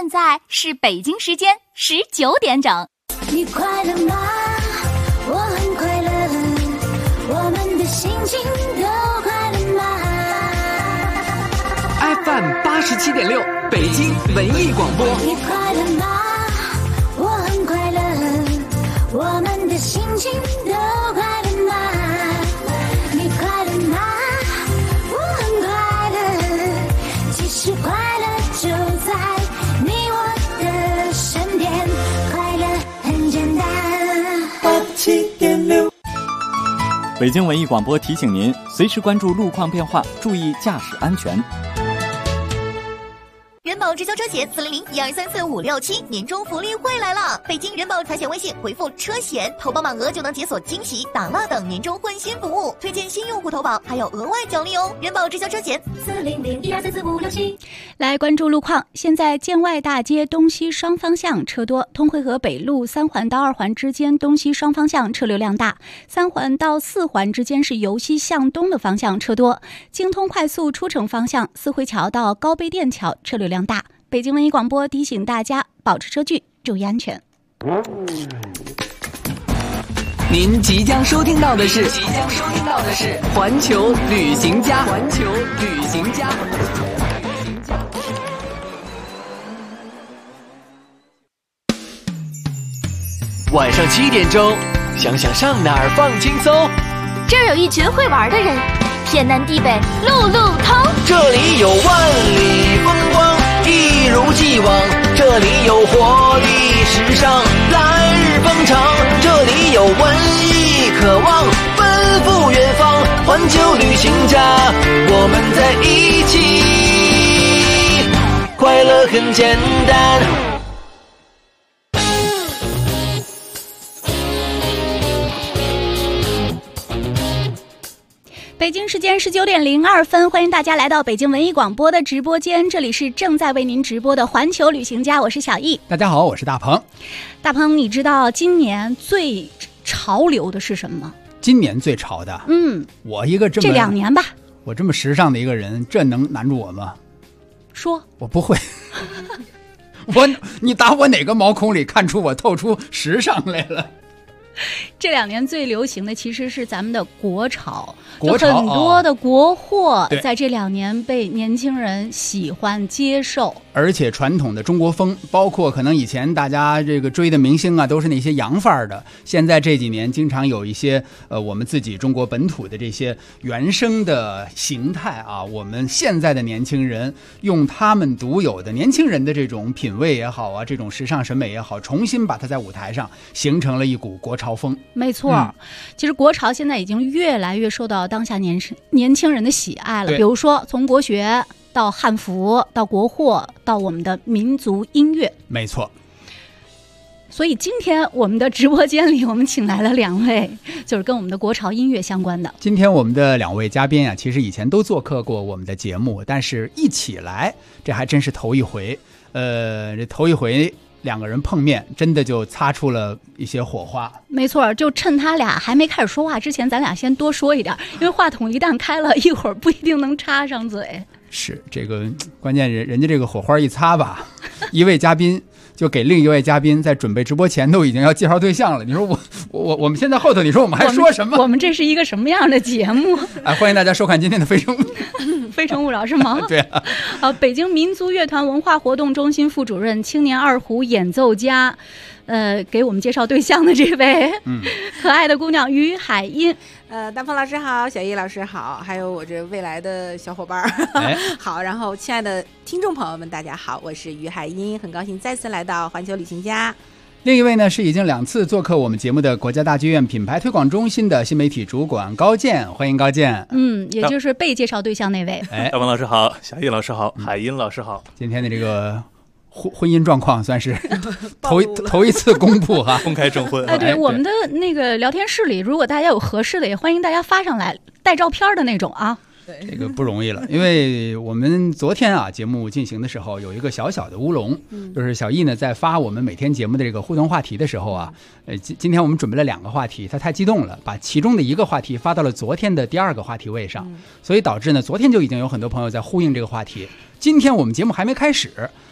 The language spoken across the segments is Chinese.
现在是北京时间19点整。 你快乐吗？我很快乐，我们的心情都快乐吗？ FM 87.6北京文艺广播。 你快乐吗？我很快乐，我们的心情都快乐吗？你快乐吗？我很快乐，其实快乐就在你我的身边，快乐很简单。87.6 北京文艺广播提醒您，随时关注路况变化，注意驾驶安全。 人保直销车险400-1234-567年终福利会来了！北京人保财险微信回复车险，投保满额就能解锁惊喜、打蜡等年终换新服务，推荐新用户投保还有额外奖励哦！人保直销车险400-1234-567。 来关注路况，现在建外大街东西双方向车多，通惠河北路3环到2环之间东西双方向车流量大，3环到4环之间是由西向东的方向车多，京通快速出城方向四惠桥到高碑店桥车流量大。北京文艺广播提醒大家保持车距，注意安全。 您即将收听到的是环球旅行家。晚上7点钟，想想上哪儿放轻松。 这儿有一群会玩的人，天南地北路路通。 这里有万里风光，一如既往。这里有活力时尚，来日方长。这里有文艺渴望，奔赴远方。环球旅行家，我们在一起，快乐很简单。 北京时间19点02分，欢迎大家来到北京文艺广播的直播间，这里是正在为您直播的环球旅行家，我是小易。 大家好，我是大鹏。 大鹏，你知道今年最潮流的是什么吗？ 今年最潮的？我一个这 2年吧， 我这么时尚的一个人，这能难住我吗？ 说， 我不会。你打我哪个毛孔里看出我透出时尚来了？ 这2年最流行的其实是咱们的国潮， 很多的国货在这2年被年轻人喜欢接受， 而且传统的中国风，包括可能以前大家这个追的明星啊，都是那些洋范儿的，现在这几年经常有一些我们自己中国本土的这些原生的形态啊，我们现在的年轻人用他们独有的年轻人的这种品味也好啊，这种时尚审美也好，重新把它在舞台上形成了一股国潮风。 没错，其实国潮现在已经越来越受到当下年轻人的喜爱了。比如说从国学到汉服到国货到我们的民族音乐。 没错。 所以今天我们的直播间里，我们请来了2位，就是跟我们的国潮音乐相关的。 今天我们的2位嘉宾啊，其实以前都做客过我们的节目，但是一起来，这还真是头一回。这头一回。2个人碰面，真的就擦出了一些火花。 没错，就趁他俩还没开始说话之前，咱俩先多说一点，因为话筒一旦开了，一会儿不一定能插上嘴。 是这个关键，人家这个火花一擦吧，一位嘉宾就给另一位嘉宾在准备直播前都已经要介绍对象了。你说我们现在后头，你说我们还说什么？ 我们这是一个什么样的节目？ 欢迎大家收看今天的非诚勿扰是吗？ 对啊。 北京民族乐团文化活动中心副主任、青年二胡演奏家，给我们介绍对象的这位，可爱的姑娘于海音。 大鹏老师好，小易老师好，还有我这未来的小伙伴好，然后亲爱的听众朋友们大家好，我是于海音，很高兴再次来到环球旅行家。 另一位呢是已经2次做客我们节目的国家大剧院品牌推广中心的新媒体主管高健，欢迎高健。 也就是被介绍对象那位。 大鹏老师好，小易老师好，海音老师好。 今天的这个婚姻状况算是头一次公布哈， 公开证婚。 对，我们的那个聊天室里，如果大家有合适的，也欢迎大家发上来，带照片的那种啊。 这个不容易了，因为我们昨天啊节目进行的时候有一个小小的乌龙，就是小易呢在发我们每天节目的这个互动话题的时候啊，今天我们准备了2个话题，他太激动了，把其中的一个话题发到了昨天的第2个话题位上，所以导致呢昨天就已经有很多朋友在呼应这个话题。今天我们节目还没开始，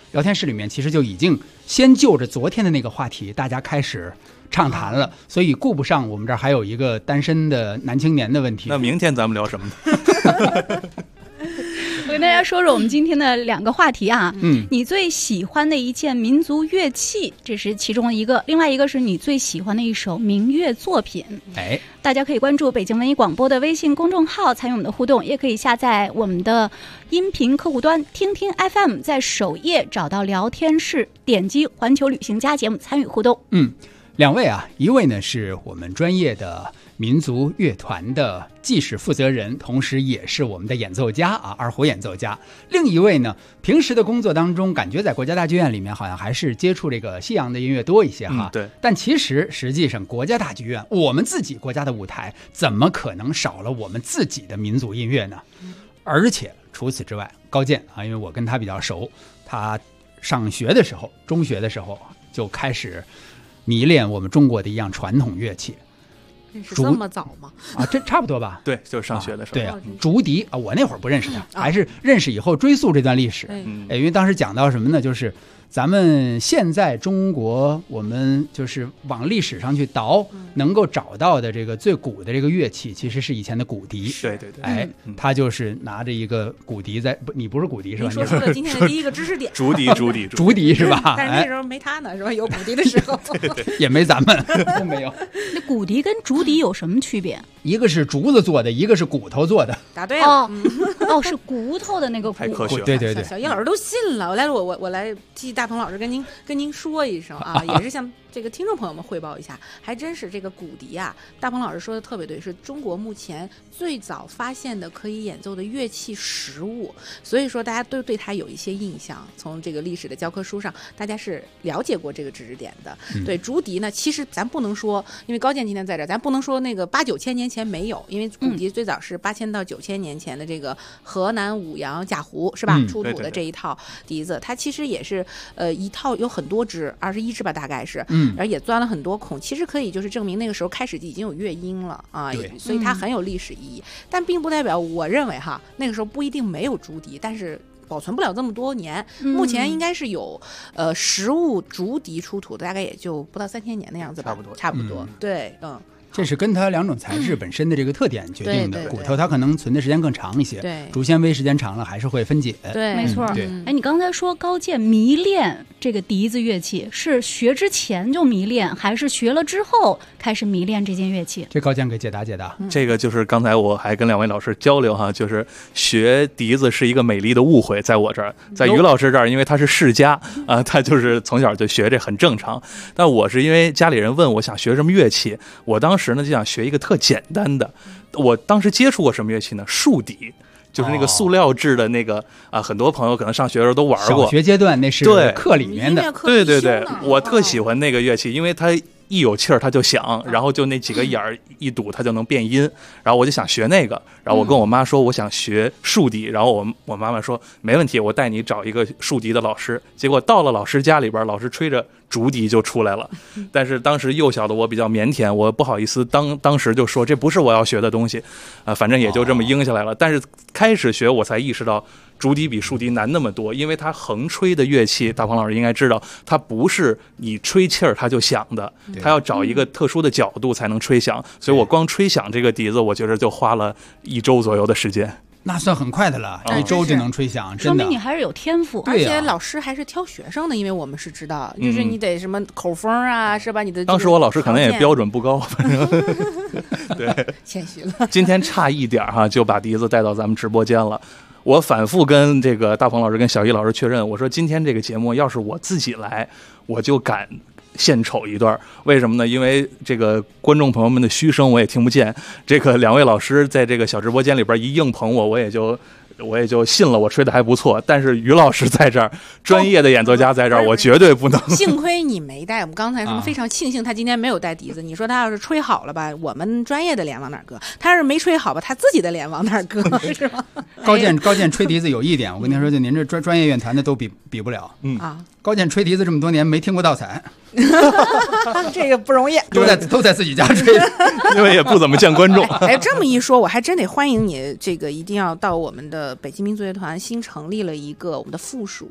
聊天室里面其实就已经先就着昨天的那个话题，大家开始畅谈了，所以顾不上我们这儿还有一个单身的男青年的问题。 那明天咱们聊什么呢？ 我跟大家说说我们今天的2个话题啊。你最喜欢的一件民族乐器，这是其中一个；另外一个是你最喜欢的一首民乐作品。大家可以关注北京文艺广播的微信公众号参与我们的互动，也可以下载我们的音频客户端听听 FM， 在首页找到聊天室，点击环球旅行家节目参与互动。 2位啊，一位呢是我们专业的民族乐团的技术负责人，同时也是我们的演奏家啊，二胡演奏家。另一位呢，平时的工作当中，感觉在国家大剧院里面好像还是接触这个西洋的音乐多一些哈。 对。 但实际上，国家大剧院，我们自己国家的舞台，怎么可能少了我们自己的民族音乐呢？而且除此之外，高健啊，因为我跟他比较熟，他上学的时候，中学的时候就开始迷恋我们中国的一样传统乐器。 是这么早吗？ 这差不多吧。 对，就是上学的时候。 对啊，竹笛啊，我那会儿不认识他，还是认识以后追溯这段历史。因为当时讲到什么呢？就是咱们现在中国，我们就是往历史上去倒，能够找到的这个最古的这个乐器，其实是以前的骨笛。 对。 他就是拿着一个骨笛在，你不是骨笛是吧？ 你说出了今天的第一个知识点。 竹笛是吧？ 但是那时候没他呢，是吧？有骨笛的时候。 也没咱们都没有。 那骨笛跟竹笛有什么区别？ 一个是竹子做的，一个是骨头做的。 答对了。 是骨头的那个骨。 太科学了。 对。 小叶老师都信了。我来替大鹏老师跟您说一声啊，也是向这个听众朋友们汇报一下，还真是这个骨笛啊，大鹏老师说的特别对，是中国目前最早发现的可以演奏的乐器实物，所以说大家都对它有一些印象。从这个历史的教科书上，大家是了解过这个知识点的。对，竹笛呢，其实咱不能说，因为高健今天在这儿，咱不能说那个8、9千年前没有，因为骨笛最早是8000到9000年前的这个河南舞阳贾湖是吧出土的这一套笛子，它其实也是一套有很多支，21支吧大概是，然后也钻了很多孔，其实可以就是证明那个时候开始已经有乐音了啊，所以它很有历史意义，但并不代表我认为哈那个时候不一定没有竹笛，但是保存不了这么多年。目前应该是有实物竹笛出土的，大概也就不到3000年的样子吧，差不多，对， 这是跟它2种材质本身的这个特点决定的。骨头它可能存的时间更长一些，竹纤维时间长了还是会分解。 对，没错。你刚才说高健迷恋这个笛子乐器，是学之前就迷恋，还是学了之后开始迷恋这件乐器？ 这高健给解答解答。 这个就是刚才我还跟2位老师交流哈，就是学笛子是一个美丽的误会，在我这儿，在于老师这儿，因为他是世家啊，他就是从小就学，这很正常。但我是因为家里人问我想学什么乐器，我当时呢就想学一个特简单的。我当时接触过什么乐器呢？竖笛。就是那个塑料制的那个很多朋友可能上学的时候都玩过。 小学阶段那是课里面的。 对，我特喜欢那个乐器，因为它一有气儿它就响，然后就那几个眼儿一堵它就能变音，然后我就想学那个，然后我跟我妈说我想学竖笛，然后我妈妈说没问题，我带你找一个竖笛的老师。结果到了老师家里边，老师吹着竹笛就出来了，但是当时幼小的我比较腼腆，我不好意思当时就说这不是我要学的东西，反正也就这么应下来了。但是开始学我才意识到竹笛比竖笛难那么多，因为它横吹的乐器，大鹏老师应该知道，它不是你吹气儿它就响的，它要找一个特殊的角度才能吹响，所以我光吹响这个笛子，我觉得就花了1周左右的时间。 那算很快的了，1周就能吹响，真的。 说明你还是有天赋， 而且老师还是挑学生的，因为我们是知道，就是你得什么口风啊，是吧？你的当时我老师可能也标准不高，反正对， 谦虚了。 今天差一点哈，就把笛子带到咱们直播间了。我反复跟这个大鹏老师跟小易老师确认，我说今天这个节目要是我自己来，我就敢献丑一段。为什么呢？因为这个观众朋友们的嘘声我也听不见，这个2位老师在这个小直播间里边一硬捧我也就信了，我吹的还不错。但是于老师在这儿，专业的演奏家在这儿，我绝对不能。 幸亏你没带，我们刚才说非常庆幸他今天没有带笛子。你说他要是吹好了吧，我们专业的脸往哪搁？他要是没吹好吧，他自己的脸往哪搁？是吧？ 高健吹笛子有一点，我跟您说，就您这专业乐团的都比不了。高健吹笛子这么多年没听过倒彩， 这个不容易， 都在自己家吹， 因为也不怎么见观众。 这么一说，我还真得欢迎你，这个一定要到我们的北京民族乐团新成立了一个我们的附属，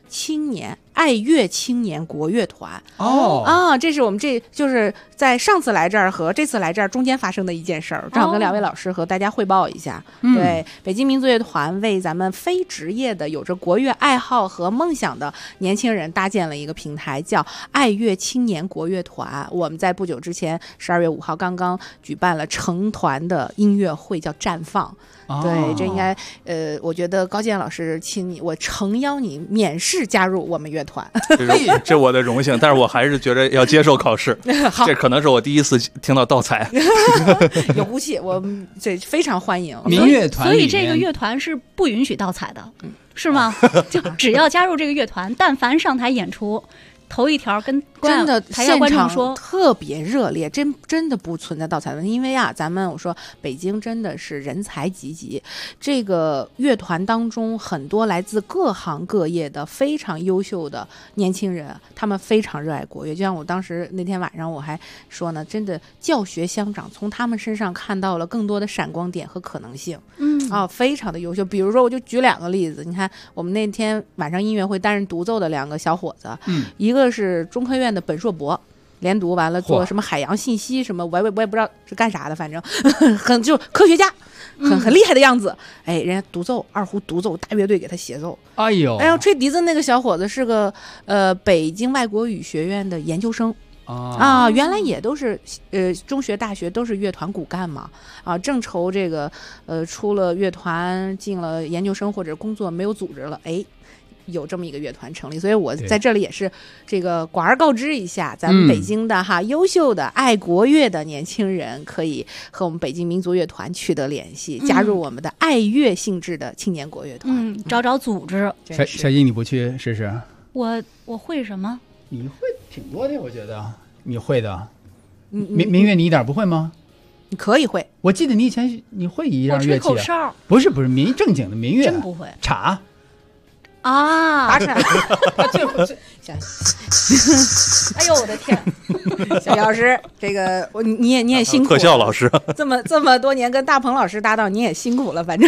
爱乐青年国乐团。这是我们就是在上次来这儿和这次来这儿中间发生的一件事儿，正好跟2位老师和大家汇报一下。对，北京民族乐团为咱们非职业的有着国乐爱好和梦想的年轻人搭建了一个平台，叫爱乐青年国乐团。我们在不久之前12月5号刚刚举办了成团的音乐会，叫绽放。对，这应该我觉得高健老师我诚邀你免试加入我们乐团。 这我的荣幸，但是我还是觉得要接受考试。这可能是我第一次听到盗采。 有骨气，我们这非常欢迎民乐团。 所以这个乐团是不允许盗采的，是吗？就只要加入这个乐团，但凡上台演出，头一条跟真的台下观众说特别热烈，真的不存在盗采问题。因为我说北京真的是人才济济，这个乐团当中很多来自各行各业的非常优秀的年轻人，他们非常热爱国乐。就像我当时那天晚上我还说呢，真的教学相长，从他们身上看到了更多的闪光点和可能性。非常的优秀。比如说我就举2个例子，你看我们那天晚上音乐会担任独奏的2个小伙子，一个是中科院的本硕博，连读完了做什么海洋信息什么，我也不知道是干啥的，反正就是科学家，很厉害的样子。人家独奏2胡独奏，大乐队给他协奏。吹笛子那个小伙子是个北京外国语学院的研究生。原来也都是中学大学都是乐团骨干嘛，正愁这个出了乐团进了研究生或者工作没有组织了，有这么一个乐团成立。所以我在这里也是这个广而告之一下，咱们北京的优秀的爱国乐的年轻人可以和我们北京民族乐团取得联系，加入我们的爱乐性质的青年国乐团。 找组织。 小一你不去试试？ 我会什么？ 你会挺多的，我觉得你会的。民乐你一点不会吗？ 你可以会。我记得你以前你会一样乐器。 我吹口哨。 不是正经的民乐。 真不会。 茶。 拔铲。 哎呦我的天！ 小老师，这个你也辛苦了。 特效老师， 这么多年跟大鹏老师搭档，你也辛苦了，反正。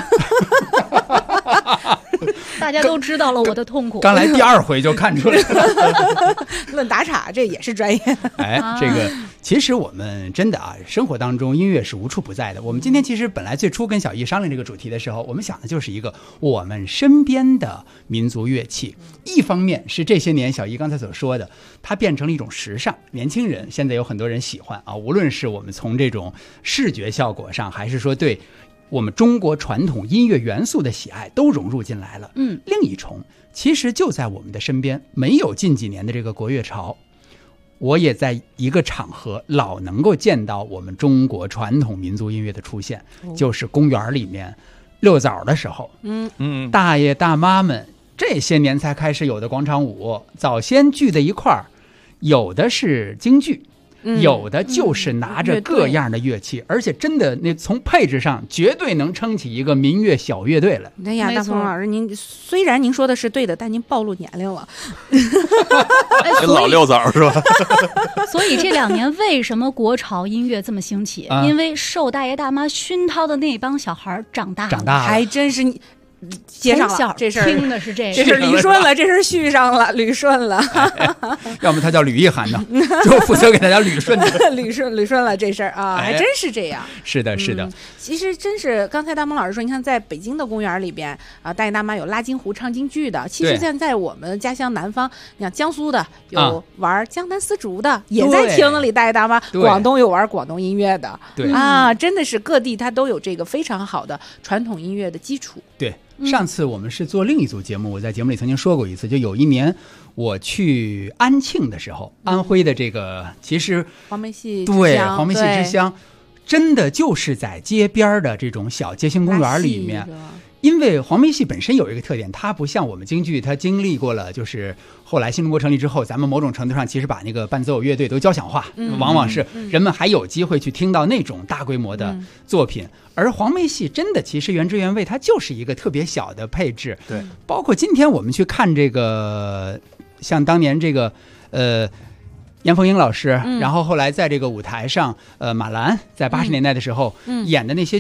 大家都知道了我的痛苦。 刚来第2回就看出来了。 论打岔，这也是专业。 这个其实我们真的生活当中音乐是无处不在的。我们今天其实本来最初跟小易商量这个主题的时候，我们想的就是一个我们身边的民族乐器。一方面是这些年小易刚才所说的，它变成了一种时尚，年轻人现在有很多人喜欢无论是我们从这种视觉效果上，还是说对我们中国传统音乐元素的喜爱都融入进来了。另一重其实就在我们的身边，没有近几年的这个国乐潮，我也在一个场合老能够见到我们中国传统民族音乐的出现，就是公园里面遛枣的时候，大爷大妈们这些年才开始有的广场舞，早先聚在一块儿，有的是京剧，有的就是拿着各样的乐器，而且真的那从配置上绝对能撑起一个民乐小乐队了。 哎呀，大鹏老师，您虽然您说的是对的，但您暴露年龄了。 老六枣是吧？ 所以这2年为什么国潮音乐这么兴起？因为受大爷大妈熏陶的那帮小孩长大了， 还真是你。接上了这事儿， 听的是这是捋顺了，这是续上了，捋顺了。 要么他叫吕一涵呢，就负责给大家捋顺的， 捋顺了这事儿啊，还真是这样。 是的，是的。 其实真是刚才大鹏老师说，你看在北京的公园里边大爷大妈有拉京胡唱京剧的，其实现在我们家乡南方，你看江苏的有玩江南丝竹的，也在厅里大爷大妈；广东有玩广东音乐的，真的是各地它都有这个非常好的传统音乐的基础。 对。上次我们是做另一组节目，我在节目里曾经说过一次，就有一年我去安庆的时候，安徽的这个其实黄梅戏对黄梅戏之乡，真的就是在街边的这种小街心公园里面。因为黄梅戏本身有一个特点，它不像我们京剧，它经历过了就是后来新中国成立之后，咱们某种程度上其实把那个伴奏乐队都交响化，往往是人们还有机会去听到那种大规模的作品。而黄梅戏真的其实原汁原味，它就是一个特别小的配置。 对， 包括今天我们去看这个，像当年这个严凤英老师，然后后来在这个舞台上，马兰在80年代的时候演的那些剧。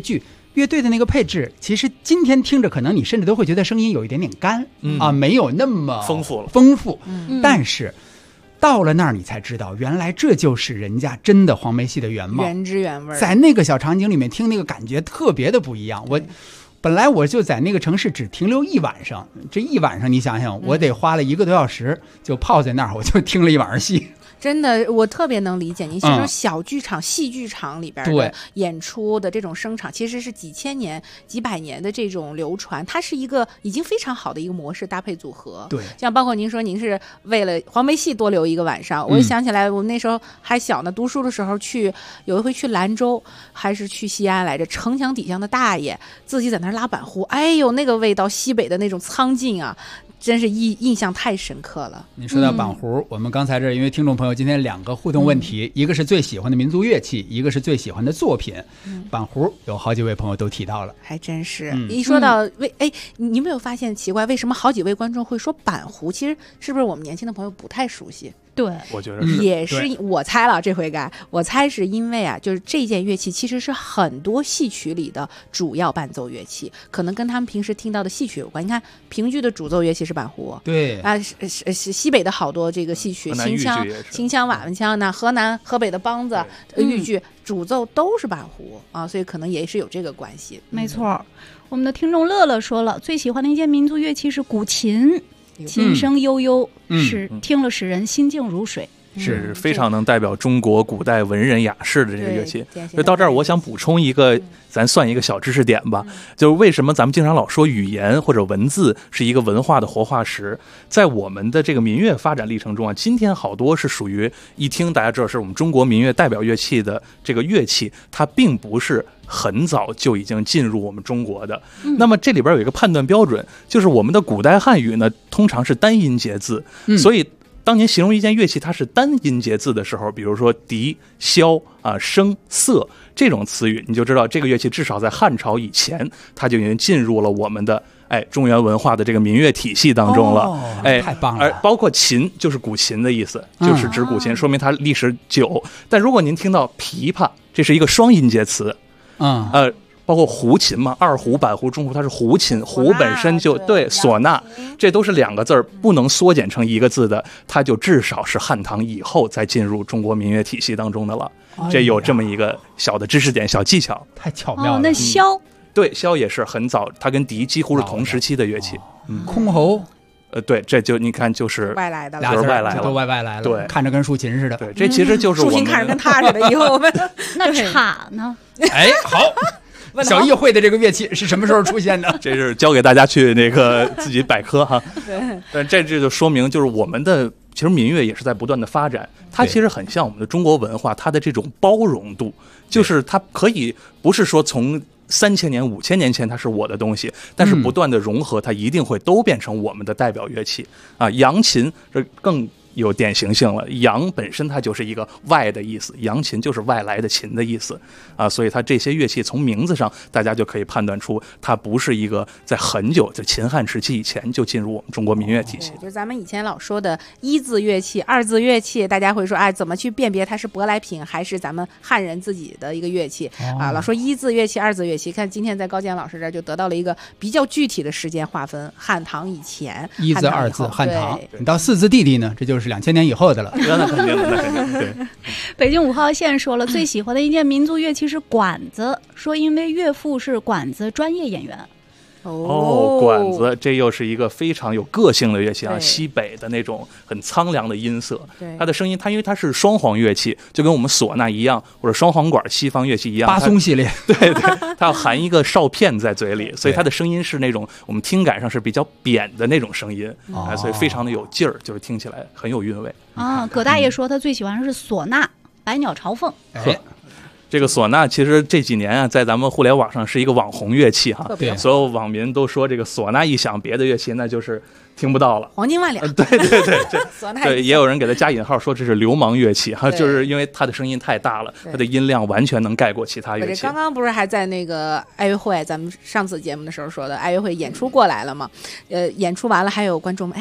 乐队的那个配置，其实今天听着可能你甚至都会觉得声音有一点点干、没有那么丰富了。 但是到了那儿你才知道，原来这就是人家真的黄梅戏的原貌， 原汁原味。 在那个小场景里面听那个感觉特别的不一样。本来我就在那个城市只停留1晚上，这1晚上你想想，我得花了1个多小时就泡在那儿，我就听了1晚上戏。 真的，我特别能理解您。这种小剧场、戏剧场里边的演出的这种声场，其实是几千年、几百年的这种流传，它是一个已经非常好的一个模式搭配组合。 对， 像包括您说您是为了黄梅戏多留1个晚上，我想起来，我那时候还小呢，读书的时候有一回去兰州还是去西安来着，城墙底下的大爷自己在那儿拉板胡，哎呦，那个味道，西北的那种苍劲啊。真是印象太深刻了。 你说到板胡，我们刚才这因为听众朋友今天2个互动问题，一个是最喜欢的民族乐器，一个是最喜欢的作品。板胡有好几位朋友都提到了， 还真是。一说到你有没有发现奇怪？为什么好几位观众会说板胡？其实是不是我们年轻的朋友不太熟悉？ 对， 我觉得也是。我猜了，这回我猜是因为就是这件乐器其实是很多戏曲里的主要伴奏乐器，可能跟他们平时听到的戏曲有关。你看评剧的主奏乐器是板胡， 对啊，是西北的好多这个戏曲，秦腔、瓦文腔，那河北的梆子、豫剧主奏都是板胡啊，所以可能也是有这个关系。 没错，我们的听众乐乐说了，最喜欢的一件民族乐器是古琴。琴声悠悠，听了使人心静如水， 是非常能代表中国古代文人雅士的这个乐器。所以到这儿，我想补充一个，咱算一个小知识点吧，就是为什么咱们经常老说语言或者文字是一个文化的活化石，在我们的这个民乐发展历程中今天好多是属于一听大家知道是我们中国民乐代表乐器的这个乐器，它并不是很早就已经进入我们中国的。那么这里边有一个判断标准，就是我们的古代汉语呢，通常是单音节字，所以当您形容一件乐器它是单音节字的时候，比如说笛、箫笙、瑟这种词语，你就知道这个乐器至少在汉朝以前，它就已经进入了我们的中原文化的这个民乐体系当中了。 太棒了！ 而包括琴就是古琴的意思，就是指古琴，说明它历史久。但如果您听到琵琶，这是一个双音节词。包括胡琴嘛，二胡、板胡、中胡，它是胡琴，胡本身就对唢呐，这都是2个字儿，不能缩减成1个字的，它就至少是汉唐以后再进入中国民乐体系当中的了。这有这么一个小的知识点、小技巧， 太巧妙了。 那箫， 对，箫也是很早，它跟笛几乎是同时期的乐器。 箜篌。 对，这就你看就是外来的了， 就是外来了， 都外来了， 对， 看着跟竖琴似的。 对，这其实就是我们竖琴看着跟他似的。以后我们那镲呢？ 好。小艺会的这个乐器是什么时候出现的？ 这是交给大家去那个自己百科哈。但这就说明，就是我们的其实民乐也是在不断的发展，它其实很像我们的中国文化，它的这种包容度，就是它可以不是说从3000年、5000年前它是我的东西，但是不断的融合，它一定会都变成我们的代表乐器啊。扬琴这更有典型性了，扬本身它就是一个外的意思，扬琴就是外来的琴的意思啊，所以它这些乐器从名字上大家就可以判断出它不是一个在很久在秦汉时期以前就进入我们中国民乐体系。 就是咱们以前老说的1字乐器、2字乐器，大家会说怎么去辨别它是舶来品还是咱们汉人自己的一个乐器老说1字乐器、2字乐器，看今天在高健老师这儿就得到了一个比较具体的时间划分，汉唐以前 ，1字2字汉唐，你到4字弟弟呢，这就是2000年以后的了。 那肯定对。 北京5号线说了，最喜欢的一件民族乐器是管子，说因为岳父是管子专业演员。 管子，这又是一个非常有个性的乐器啊，西北的那种很苍凉的音色，它的声音，它因为它是双簧乐器，就跟我们唢呐一样，或者双簧管西方乐器一样， 巴松系列， 对，它要含一个哨片在嘴里，所以它的声音是那种我们听感上是比较扁的那种声音所以非常的有劲儿，就是听起来很有韵味葛大爷说他最喜欢的是唢呐、百鸟朝凤。 这个唢呐其实这几年在咱们互联网上是一个网红乐器哈，所有网民都说这个唢呐一响，别的乐器那就是听不到了， 黄金万两。 对，对，也有人给它加引号说这是流氓乐器哈，就是因为它的声音太大了，它的音量完全能盖过其他乐器。 刚刚不是还在那个爱乐会，咱们上次节目的时候说的爱乐会演出过来了吗？演出完了还有观众们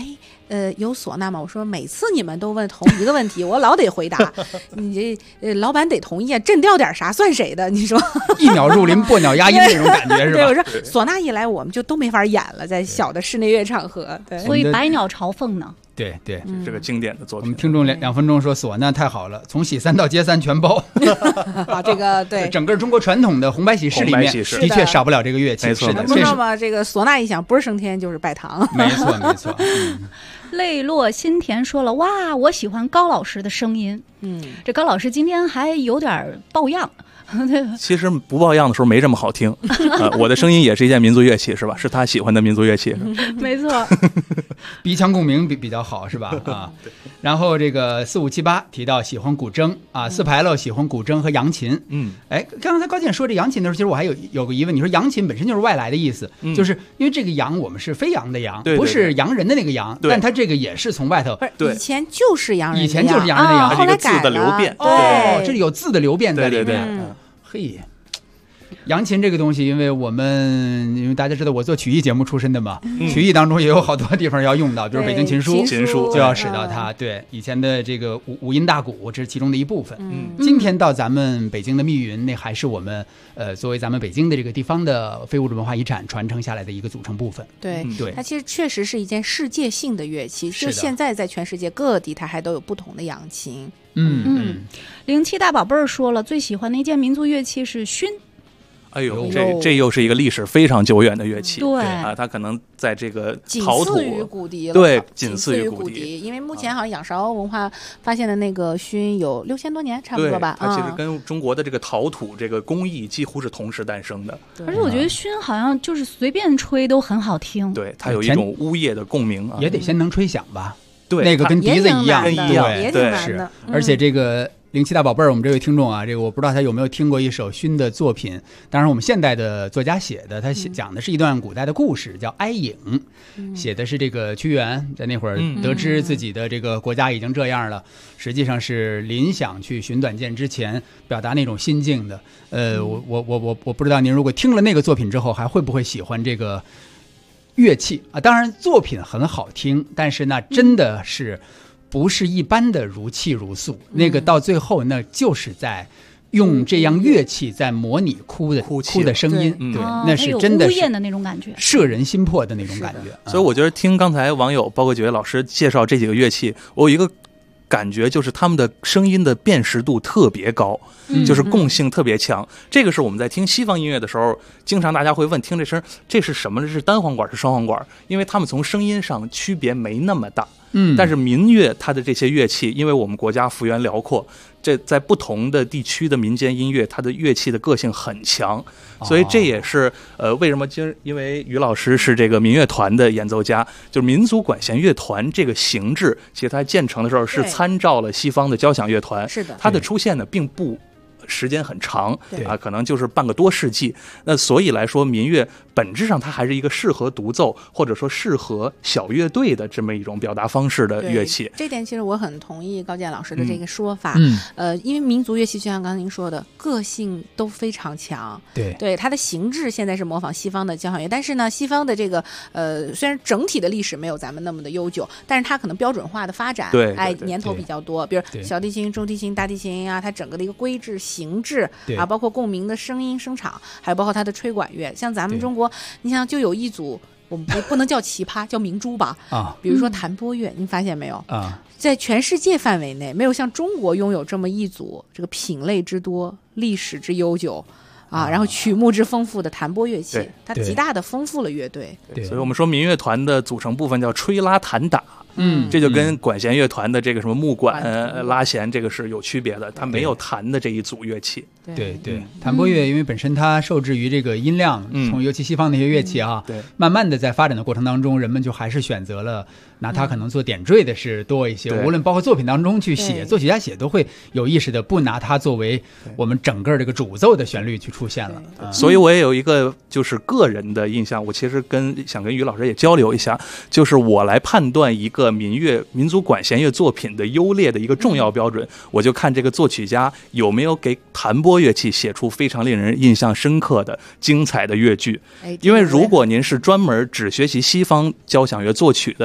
有唢呐吗？我说每次你们都问同一个问题，我老得回答。你这老板得同意啊，震调点啥算谁的？你说一鸟入林，破鸟压音那种感觉是吧？ 对，我说唢呐一来，我们就都没法演了，在小的室内乐场合。对， 所以百鸟朝凤呢。 对对， 这个经典的作品。 我们听众2分钟说唢呐太好了，从喜三到接三全包。 啊，这个对， 整个中国传统的红白喜事里面的确少不了这个乐器。 没错， 不知道吗？这个唢呐一响，不是升天就是拜堂。 没错没错。 泪落心田说了，哇，我喜欢高老师的声音。这高老师今天还有点抱恙。 其实不抱恙的时候没这么好听。我的声音也是一件民族乐器，是吧？是他喜欢的民族乐器。 没错， 鼻腔共鸣比较好，是吧？啊，然后这个4578提到喜欢古筝啊，四牌楼喜欢古筝和扬琴。哎，刚才高健说这扬琴的时候，其实我还有个疑问，你说扬琴本身就是外来的意思，就是因为这个扬我们是飞扬的扬，不是洋人的那个扬，但它这个也是从外头。 以前就是洋人的扬， 以前就是洋人的扬， 后来改了。 字的流变。 哦，这里有字的流变在里面。 对。 嘿，扬琴这个东西，因为大家知道我做曲艺节目出身的嘛，曲艺当中也有好多地方要用到，比如北京琴书就要使到它。对，以前的这个五音大鼓，这是其中的一部分。今天到咱们北京的密云，那还是我们作为咱们北京的这个地方的非物质文化遗产传承下来的一个组成部分。 对，它其实确实是一件世界性的乐器，就现在在全世界各地，它还都有不同的扬琴。 07大宝贝儿说了，最喜欢的一件民族乐器是埙。 哎呦，这又是一个历史非常久远的乐器。 对啊，它可能在这个仅陶土次于骨笛了。 对，仅次于骨笛，因为目前好像仰韶文化发现的那个埙有6000多年，差不多吧。 它其实跟中国的这个陶土这个工艺几乎是同时诞生的。 而且我觉得埙好像就是随便吹都很好听。 对，它有一种呜咽的共鸣啊， 也得先能吹响吧。 对， 那个跟笛子一样， 对， 是。而且这个07大宝贝儿，我们这位听众啊，这个我不知道他有没有听过一首埙的作品，当然我们现代的作家写的，他讲的是一段古代的故事，叫《哀影》，写的是这个屈原在那会儿得知自己的这个国家已经这样了，实际上是临想去寻短见之前表达那种心境的。我不知道您如果听了那个作品之后，还会不会喜欢这个乐器啊？当然作品很好听，但是那真的是不是一般的如泣如诉，那个到最后那就是在用这样乐器在模拟哭的声音，对，那是真的是的那种感觉， 摄人心魄的那种感觉。 所以我觉得听刚才网友包括几位老师介绍这几个乐器，我有一个感觉，就是他们的声音的辨识度特别高，就是共性特别强。这个是我们在听西方音乐的时候，经常大家会问，听这声这是什么？是单簧管是双簧管？因为他们从声音上区别没那么大。但是民乐它的这些乐器，因为我们国家幅员辽阔，这在不同的地区的民间音乐，它的乐器的个性很强，所以这也是为什么因为于老师是这个民乐团的演奏家，就是民族管弦乐团这个形制，其实它建成的时候是参照了西方的交响乐团， 是的， 它的出现呢并不时间很长啊，可能就是半个多世纪。那所以来说，民乐本质上它还是一个适合独奏或者说适合小乐队的这么一种表达方式的乐器。 这点其实我很同意高健老师的这个说法。因为民族乐器就像刚才您说的，个性都非常强。对，它的形制现在是模仿西方的交响乐，但是呢，西方的这个虽然整体的历史没有咱们那么的悠久，但是它可能标准化的发展，年头比较多。比如小提琴、中提琴、大提琴啊，它整个的一个规制形制啊，包括共鸣的声音声场，还有包括它的吹管乐。像咱们中国，你想就有一组，我们不能叫奇葩，叫明珠吧啊。比如说弹拨乐，您发现没有啊？在全世界范围内，没有像中国拥有这么一组这个品类之多、历史之悠久啊，然后曲目之丰富的弹拨乐器，它极大的丰富了乐队。 所以我们说民乐团的组成部分叫吹拉弹打。这就跟管弦乐团的这个什么木管、拉弦这个是有区别的，它没有弹的这一组乐器。 对，弹拨乐因为本身它受制于这个音量，从尤其西方那些乐器啊，慢慢的在发展的过程当中，人们就还是选择了拿它可能做点缀的是多一些，无论包括作品当中去写，作曲家写都会有意识的不拿它作为我们整个这个主奏的旋律去出现了。 所以我也有一个就是个人的印象，我其实想跟于老师也交流一下，就是我来判断一个民族管弦乐作品的优劣的一个重要标准，我就看这个作曲家有没有给弹拨乐器写出非常令人印象深刻的精彩的乐句。因为如果您是专门只学习西方交响乐作曲的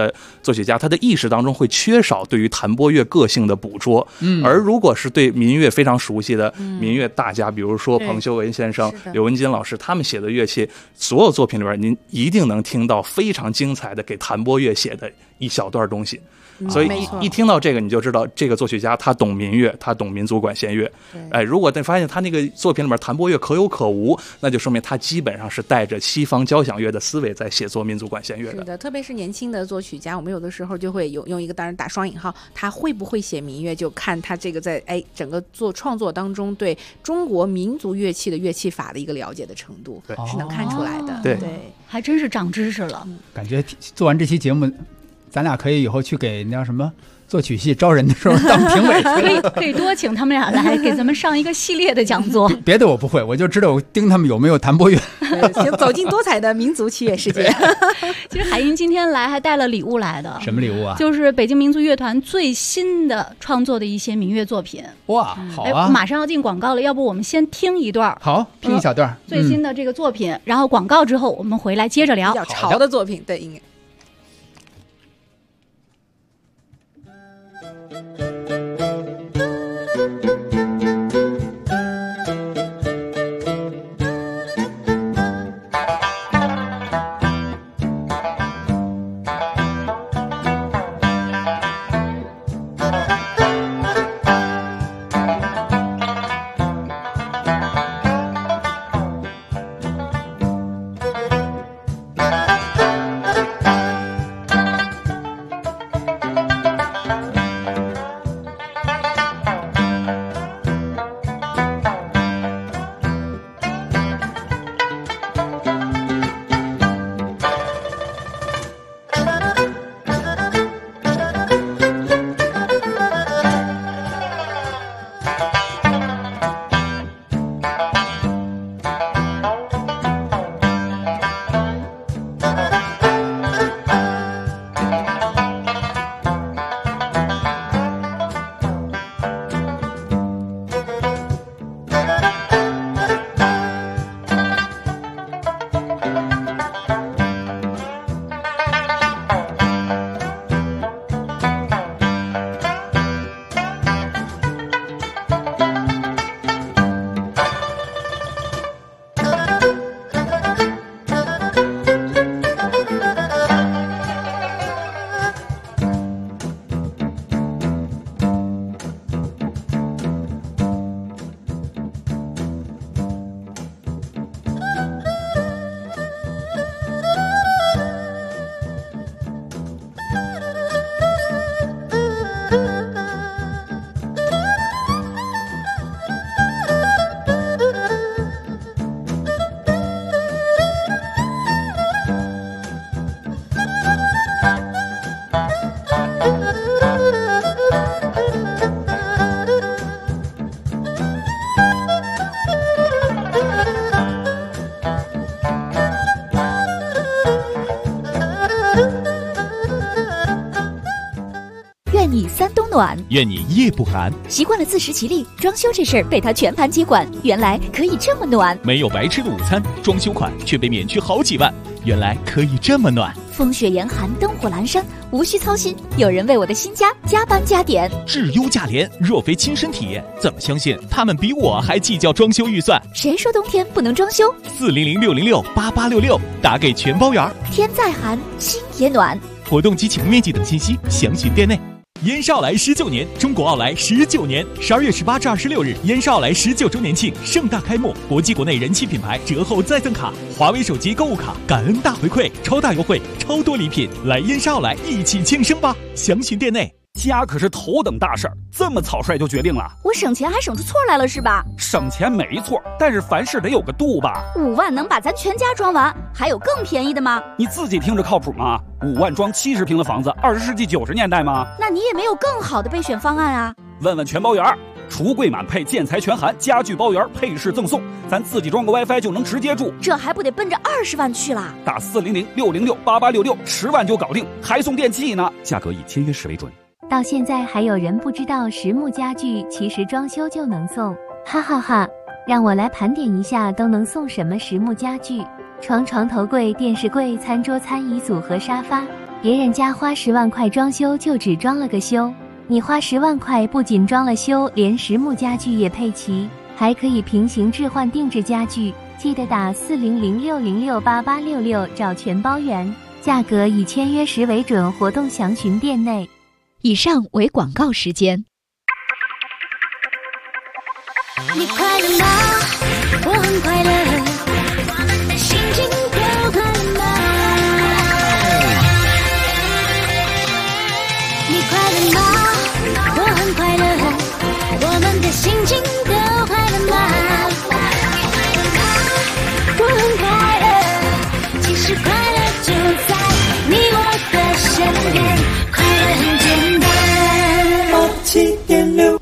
作曲家，他的意识当中会缺少对于弹拨乐个性的捕捉。而如果是对民乐非常熟悉的民乐大家，比如说彭修文先生、刘文金老师，他们写的乐器，所有作品里边，您一定能听到非常精彩的给弹拨乐写的一小段东西。所以一听到这个，你就知道这个作曲家他懂民乐，他懂民族管弦乐。如果发现他那个作品里面弹拨乐可有可无，那就说明他基本上是带着西方交响乐的思维在写作民族管弦乐的。 是的，特别是年轻的作曲家，我们有的时候就会用一个当然打双引号，他会不会写民乐，就看他这个在整个创作当中对中国民族乐器的乐器法的一个了解的程度，是能看出来的。对， 还真是长知识了。 感觉做完这期节目，咱俩可以以后去给那叫什么作曲系招人的时候当评委可以多请他们俩来给咱们上一个系列的讲座。 别的我不会，我就知道我盯他们有没有弹拨乐。 行，走进多彩的民族器乐世界。 其实海英今天来还带了礼物来的。 什么礼物啊？就是北京民族乐团最新的创作的一些民乐作品。 哇，好啊！ 马上要进广告了，要不我们先听一段？ 好，听一小段最新的这个作品，然后广告之后我们回来接着聊。 比较潮的作品，对，应该。 愿你夜不寒。 习惯了自食其力，装修这事儿被他全盘接管，原来可以这么暖。 没有白吃的午餐，装修款却被免去好几万，原来可以这么暖。 风雪严寒，灯火阑珊，无需操心，有人为我的新家加班加点。 质优价廉，若非亲身体验，怎么相信他们比我还计较装修预算？ 谁说冬天不能装修 ？400-606-8866，打给全包圆。 天再寒，心也暖。 活动及请面积等信息详询店内。燕少来19年，中国奥莱19年，12月18至26日，燕少来19周年庆盛大开幕，国际国内人气品牌折后再赠卡，华为手机购物卡，感恩大回馈，超大优惠，超多礼品，来燕少来一起庆生吧！详询店内。 家可是头等大事儿，这么草率就决定了？ 我省钱还省出错来了是吧？ 省钱没错，但是凡事得有个度吧。 5万能把咱全家装完，还有更便宜的吗？ 你自己听着靠谱吗？5万装70平的房子，20世纪90年代吗？ 那你也没有更好的备选方案啊？ 问问全包圆，橱柜满配，建材全含，家具包圆，配饰赠送，咱自己装个 WiFi 就能直接住， 这还不得奔着20万去啦？ 打400-606-8866，10万就搞定，还送电器呢，价格以签约时为准。 到现在还有人不知道实木家具其实装修就能送，哈哈哈！让我来盘点一下都能送什么实木家具：床、头柜、电视柜、餐桌、餐椅组合、沙发、 别人家花10万块装修就只装了个修，你花10万块不仅装了修，连实木家具也配齐，还可以平行置换定制家具。记得打4006068866找全包圆，价格以签约时为准，活动详询店内。 以上为广告时间。 你快乐吗？我很快乐，我们的心情都快乐吗？你快乐吗？我很快乐，我们的心情都快乐吗？我很快乐，其实快乐就在你我的身边，快乐很简单。87.6。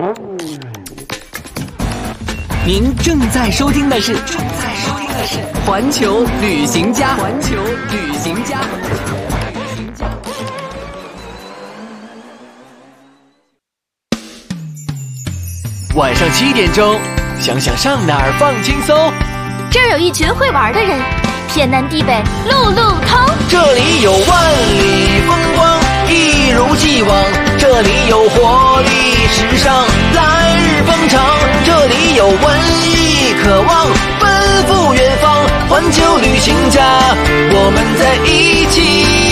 您正在收听的是环球旅行家。环球旅行家。晚上7点钟，想想上哪儿放轻松。 这儿有一群会玩的人，天南地北路路通。 这里有万里风光，一如既往。这里有活力时尚，来日方长。这里有文艺渴望，奔赴远方。环球旅行家，我们在一起，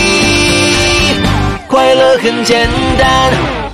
快乐很简单。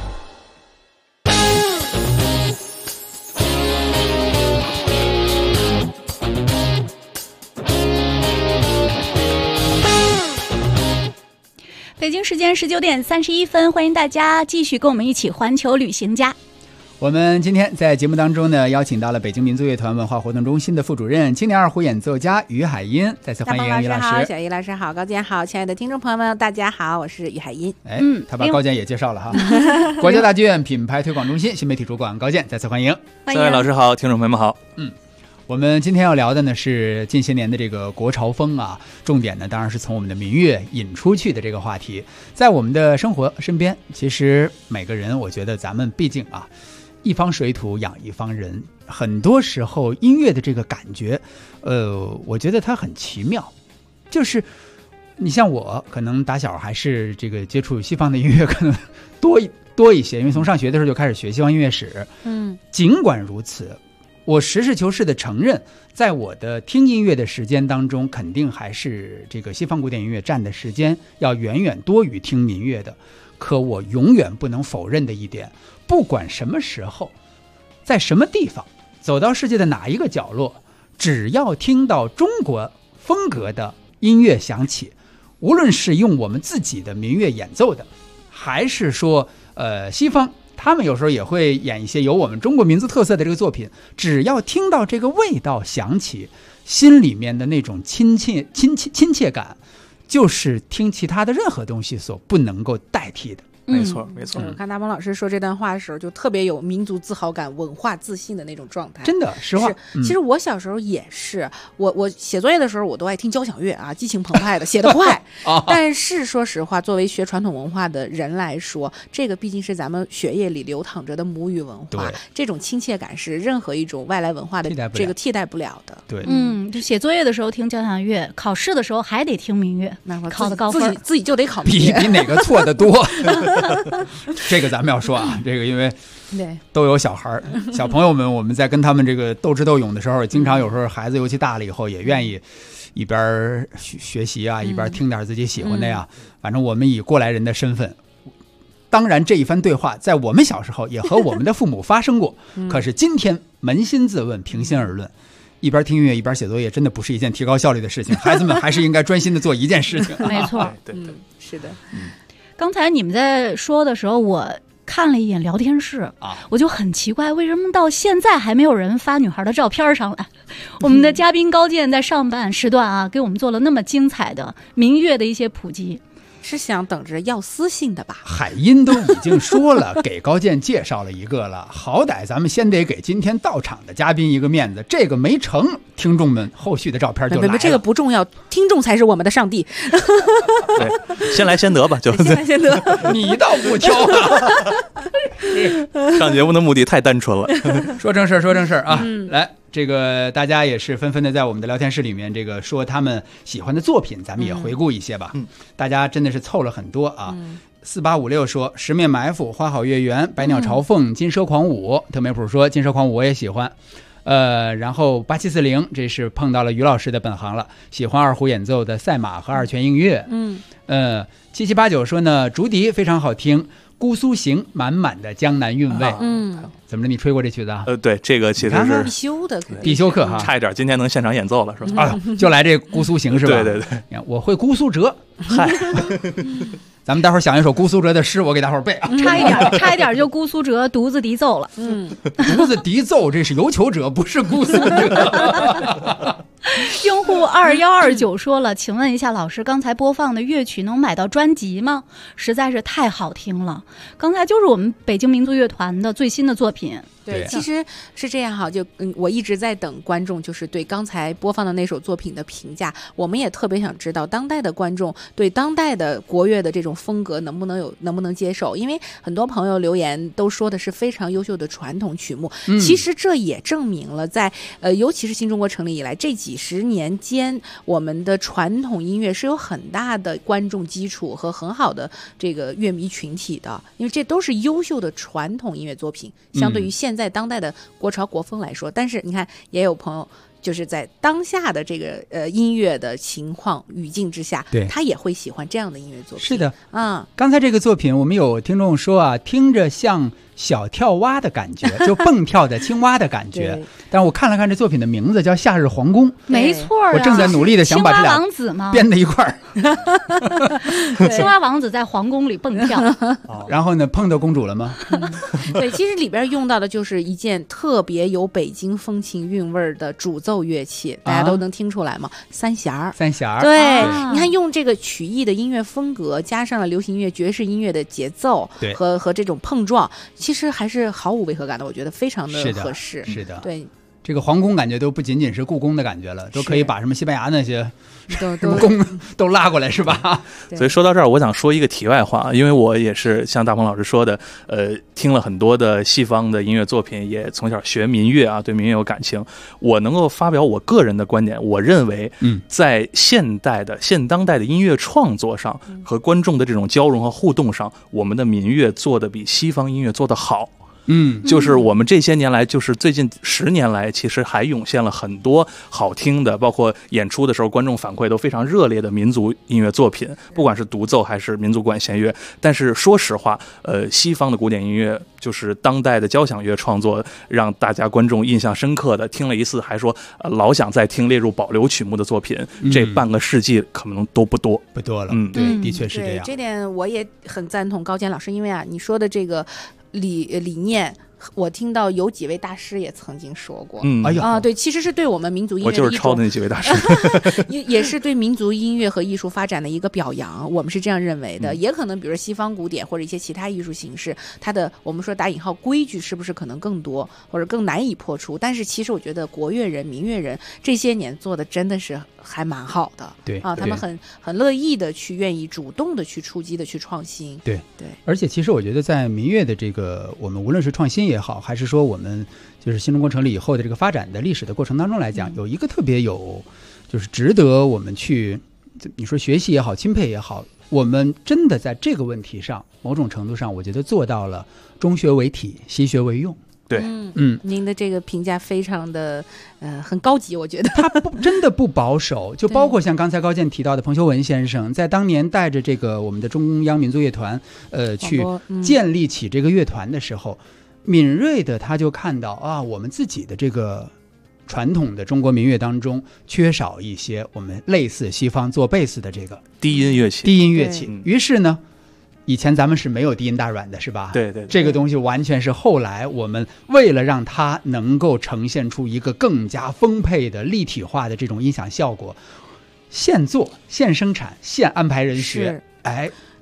北京时间19点31分，欢迎大家继续跟我们一起环球旅行家。 我们今天在节目当中呢，邀请到了北京民族乐团文化活动中心的副主任、青年二胡演奏家于海音，再次欢迎于老师。 好，小于老师好，高健好，亲爱的听众朋友们，大家好，我是于海音。 他把高健也介绍了哈。国家大剧院品牌推广中心新媒体主管高健，再次欢迎。 各位老师好，听众朋友们好。 我们今天要聊的呢是近些年的这个国潮风啊，重点呢当然是从我们的民乐引出去的这个话题。在我们的生活身边，其实每个人，我觉得咱们毕竟啊，一方水土养一方人，很多时候音乐的这个感觉，我觉得它很奇妙。就是你像我，可能打小还是这个接触西方的音乐可能多一些，因为从上学的时候就开始学西方音乐史。尽管如此，我实事求是的承认，在我的听音乐的时间当中，肯定还是这个西方古典音乐占的时间要远远多于听民乐的。可我永远不能否认的一点，不管什么时候，在什么地方，走到世界的哪一个角落，只要听到中国风格的音乐响起，无论是用我们自己的民乐演奏的，还是说西方他们有时候也会演一些有我们中国民族特色的这个作品，只要听到这个味道响起，心里面的那种亲切感，就是听其他的任何东西所不能够代替的。 没错没错。 我看大鹏老师说这段话的时候，就特别有民族自豪感、文化自信的那种状态。 真的，实话。 其实我小时候也是，我写作业的时候，我都爱听交响乐啊，激情澎湃的，写得快。但是说实话，作为学传统文化的人来说，这个毕竟是咱们血液里流淌着的母语文化，这种亲切感是任何一种外来文化的这个替代不了的。 对， 就写作业的时候听交响乐，考试的时候还得听民乐，考得高分， 自己就得考民乐， 比哪个错的多。这个咱们要说啊，这个因为都有小孩小朋友们，我们在跟他们这个斗智斗勇的时候，经常有时候孩子尤其大了以后，也愿意一边学习啊，一边听点自己喜欢的呀。反正我们以过来人的身份，当然这一番对话在我们小时候也和我们的父母发生过。可是今天扪心自问，平心而论，一边听音乐一边写作业，真的不是一件提高效率的事情。孩子们还是应该专心的做一件事情。 没错， 对， 是的。 刚才你们在说的时候，我看了一眼聊天室我就很奇怪，为什么到现在还没有人发女孩的照片上来？我们的嘉宾高健在上半时段给我们做了那么精彩的民乐的一些普及。 是想等着要私信的吧？ 海音都已经说了，给高健介绍了一个了，好歹咱们先得给今天到场的嘉宾一个面子。这个没成，听众们后续的照片就来了。 这个不重要，听众才是我们的上帝。 对，先来先得吧，就先来先得。 你倒不挑啊！ 上节目的目的太单纯了。 说正事儿啊！来，这个大家也是纷纷的在我们的聊天室里面，这个说他们喜欢的作品，咱们也回顾一些吧。大家真的是凑了很多啊。4856说十面埋伏、花好月圆、百鸟朝凤、金蛇狂舞。特美普说金蛇狂舞我也喜欢。然后8740这是碰到了于老师的本行了，喜欢二胡演奏的赛马和二泉映月。7789说呢，竹笛非常好听，姑苏行满满的江南韵味。怎么着？你吹过这曲子啊？ 对，这个其实是必修课哈， 差一点今天能现场演奏了，是吧？ 就来这姑苏行是吧？ 对， 我会姑苏折。嗨，咱们待会儿想一首姑苏折的诗，我给大伙儿背啊。 差一点就姑苏折独自笛奏了。 独自笛奏，这是游球者，不是姑苏折。 用户2129说了，请问一下老师，刚才播放的乐曲能买到专辑吗？实在是太好听了，刚才就是我们北京民族乐团的最新的作品。 对，其实是这样哈，我一直在等观众就是对刚才播放的那首作品的评价，我们也特别想知道当代的观众对当代的国乐的这种风格能不能接受，因为很多朋友留言都说的是非常优秀的传统曲目，其实这也证明了在尤其是新中国成立以来这几十年间，我们的传统音乐是有很大的观众基础和很好的这个乐迷群体的，因为这都是优秀的传统音乐作品，相对于现在当代的国潮国风来说，但是你看也有朋友就是在当下的这个音乐的情况语境之下， 对， 他也会喜欢这样的音乐作品。 是的，刚才这个作品我们有听众说啊，听着像小跳蛙的感觉，就蹦跳的青蛙的感觉。但我看了看这作品的名字叫《夏日皇宫》， 没错我正在努力的想把这俩王子吗编在一块儿。 青蛙王子在皇宫里蹦跳， 然后呢，碰到公主了吗？ 对，其实里边用到的就是一件特别有北京风情韵味的主奏乐器，大家都能听出来吗？三弦儿。对，你看用这个曲艺的音乐风格，加上了流行音乐、爵士音乐的节奏和这种碰撞，其实还是毫无违和感的，我觉得非常的合适。 是的， 对。 这个皇宫感觉都不仅仅是故宫的感觉了，都可以把什么西班牙那些什么宫都拉过来，是吧？ 所以说到这儿，我想说一个题外话，因为我也是像大鹏老师说的，听了很多的西方的音乐作品，也从小学民乐啊，对民乐有感情。我能够发表我个人的观点，我认为，在现当代的音乐创作上和观众的这种交融和互动上，我们的民乐做得比西方音乐做得好。就是我们这些年来，就是最近10年来，其实还涌现了很多好听的，包括演出的时候观众反馈都非常热烈的民族音乐作品，不管是独奏还是民族管弦乐。但是说实话，西方的古典音乐就是当代的交响乐创作，让大家观众印象深刻的，听了一次还说老想再听，列入保留曲目的作品，这半个世纪可能都不多了。对，的确是这样。 这点我也很赞同高坚老师，因为啊，你说的这个理念，我听到有几位大师也曾经说过。对，其实是对我们民族音乐的一种， 我就是抄的那几位大师， 也是对民族音乐和艺术发展的一个表扬，我们是这样认为的。也可能比如说西方古典或者一些其他艺术形式，它的我们说打引号规矩是不是可能更多或者更难以破除？但是其实我觉得国乐人、民乐人这些年做的真的是还蛮好的。 对啊，他们很乐意的去愿意主动的去出击的去创新。 对，而且其实我觉得在民乐的这个我们无论是创新也好，还是说我们就是新中国成立以后的这个发展的历史的过程当中来讲，有一个特别就是值得我们去你说学习也好，钦佩也好，我们真的在这个问题上某种程度上我觉得做到了中学为体，西学为用。 对， 您的这个评价非常的很高级，我觉得他真的不保守，就包括像刚才高健提到的彭修文先生，在当年带着这个我们的中央民族乐团去建立起这个乐团的时候，敏锐的他就看到啊，我们自己的这个传统的中国民乐当中缺少一些我们类似西方做贝斯的这个低音乐器， 于是呢，以前咱们是没有低音大软的，是吧？ 对， 这个东西完全是后来我们为了让它能够呈现出一个更加丰沛的立体化的这种音响效果，现做、现生产、现安排人学，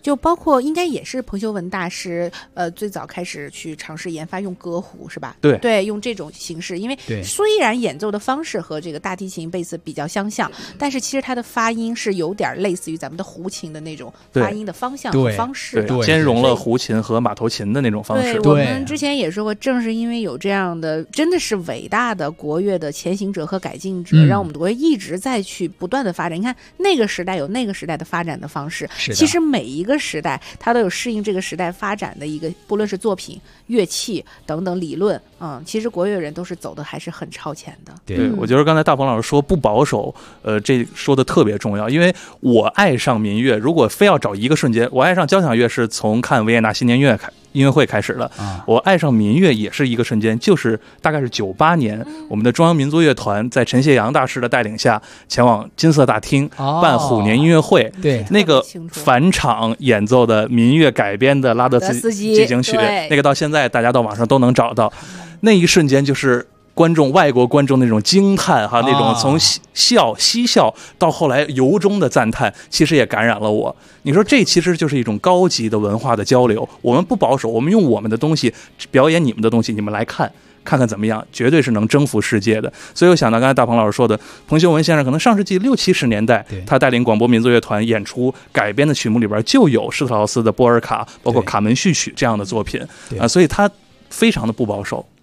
就包括应该也是彭修文大师最早开始去尝试研发用歌胡是吧？ 对， 用这种形式，因为虽然演奏的方式和这个大提琴、贝斯比较相像，但是其实它的发音是有点类似于咱们的胡琴的那种发音的方向和方式的， 兼容了胡琴和马头琴的那种方式。 对，我们之前也说过，正是因为有这样的真的是伟大的国乐的前行者和改进者，让我们国乐一直在去不断的发展。你看那个时代有那个时代的发展的方式，其实每一个时代它都有适应这个时代发展的一个，不论是作品、乐器等等理论，其实国乐人都是走的还是很超前的。 对，我觉得刚才大鹏老师说不保守，这说的特别重要，因为我爱上民乐，如果非要找一个瞬间，我爱上交响乐是从看维也纳新年音乐会开始的，我爱上民乐也是一个瞬间，就是大概是98年，我们的中央民族乐团在陈谢阳大师的带领下，前往金色大厅办虎年音乐会。 对， 那个返场演奏的民乐改编的拉德斯基进行曲，那个到现在大家到网上都能找到。那一瞬间就是外国观众那种惊叹哈，那种从嬉笑到后来由衷的赞叹，其实也感染了我。你说这其实就是一种高级的文化的交流，我们不保守，我们用我们的东西表演你们的东西，你们来看看怎么样，绝对是能征服世界的。所以我想到刚才大鹏老师说的，彭修文先生可能上世纪60、70年代，他带领广播民族乐团演出改编的曲目里边就有施特劳斯的波尔卡，包括卡门序曲这样的作品所以他非常的不保守。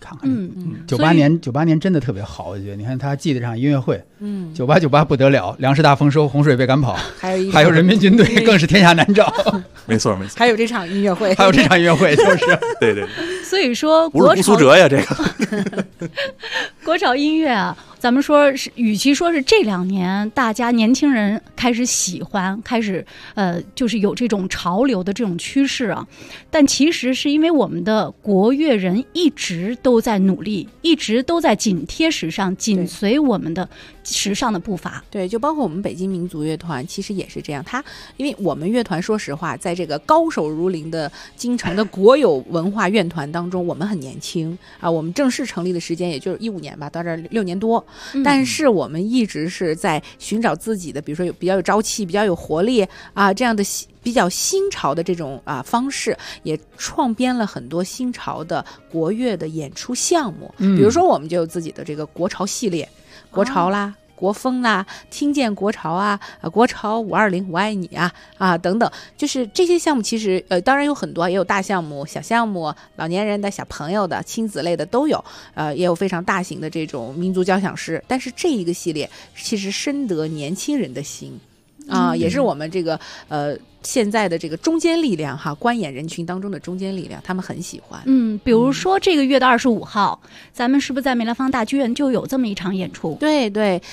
98年真的特别好，我觉得你看他记得上音乐会，98不得了，粮食大丰收，洪水被赶跑，还有人民军队更是天下难找。 没错， 还有这场音乐会， 就是对。 所以说不是不苏辙呀，这个国潮音乐啊，咱们说是，与其说是这2年大家年轻人开始喜欢，开始就是有这种潮流的这种趋势啊，但其实是因为我们的国乐人一直都在努力，一直都在紧贴时尚，紧随我们的时尚的步伐。 对，就包括我们北京民族乐团，其实也是这样。因为我们乐团说实话，在这个高手如林的京城的国有文化乐团当中，我们很年轻啊，我们正式成立的时间也就是15年吧，到这6年多。但是我们一直是在寻找自己的，比如说比较有朝气、比较有活力啊这样的比较新潮的这种方式，也创编了很多新潮的国乐的演出项目。比如说我们就有自己的这个国潮系列，国潮啦。国风啦，听见国潮啊，国潮520我爱你啊等等，就是这些项目其实当然有很多，也有大项目、小项目、老年人的、小朋友的、亲子类的都有，也有非常大型的这种民族交响诗。但是这一个系列其实深得年轻人的心也是我们这个现在的这个中坚力量观演人群当中的中坚力量，他们很喜欢。 比如说这个月的25号，咱们是不是在梅兰芳大剧院就有这么一场演出？ 对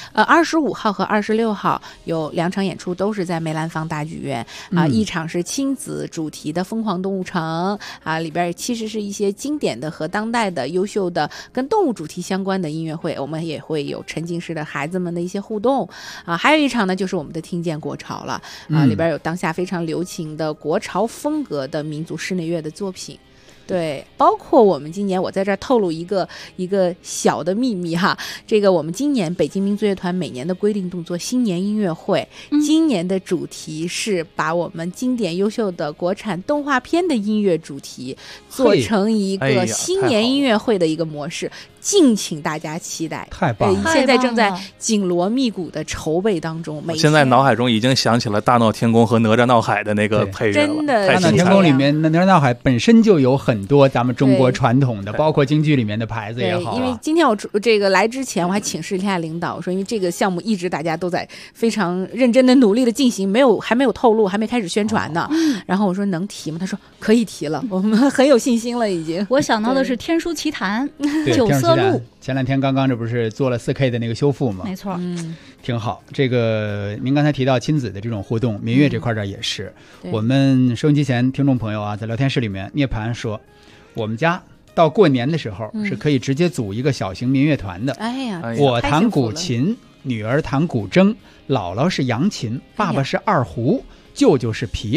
，25号和26号有2场演出，都是在梅兰芳大剧院一场是亲子主题的《疯狂动物城》里边其实是一些经典的和当代的优秀的跟动物主题相关的音乐会，我们也会有沉浸式的孩子们的一些互动还有一场呢，就是我们的听见国潮了里边有当下非常流行的国潮风格的民族室内乐的作品。对，包括我们今年，我在这儿透露一个小的秘密这个我们今年北京民族乐团每年的规定动作新年音乐会，今年的主题是把我们经典优秀的国产动画片的音乐主题做成一个新年音乐会的一个模式，敬请大家期待。 太棒了！ 现在正在紧锣密鼓的筹备当中。 现在脑海中已经想起了《大闹天宫》和《哪吒闹海》的那个配乐了。 真的， 《大闹天宫》里面哪吒闹海本身就有很多咱们中国传统的，包括京剧里面的牌子也好。 因为今天我这个来之前，我还请示一下领导，说因为这个项目一直大家都在非常认真的努力的进行，还没有透露，还没开始宣传呢。然后我说能提吗？他说可以提了，我们很有信心了已经。 我想到的是《天书奇谭》九色鹿。 前2天刚刚这不是做了4K 的那个修复吗？ 没错， 挺好。这个您刚才提到亲子的这种互动，民乐这块也是。我们收音机前听众朋友在聊天室里面，涅槃说，我们家到过年的时候是可以直接组一个小型民乐团的。 哎呀， 我弹古琴，女儿弹古筝，姥姥是扬琴，爸爸是二胡，舅舅是琵琶。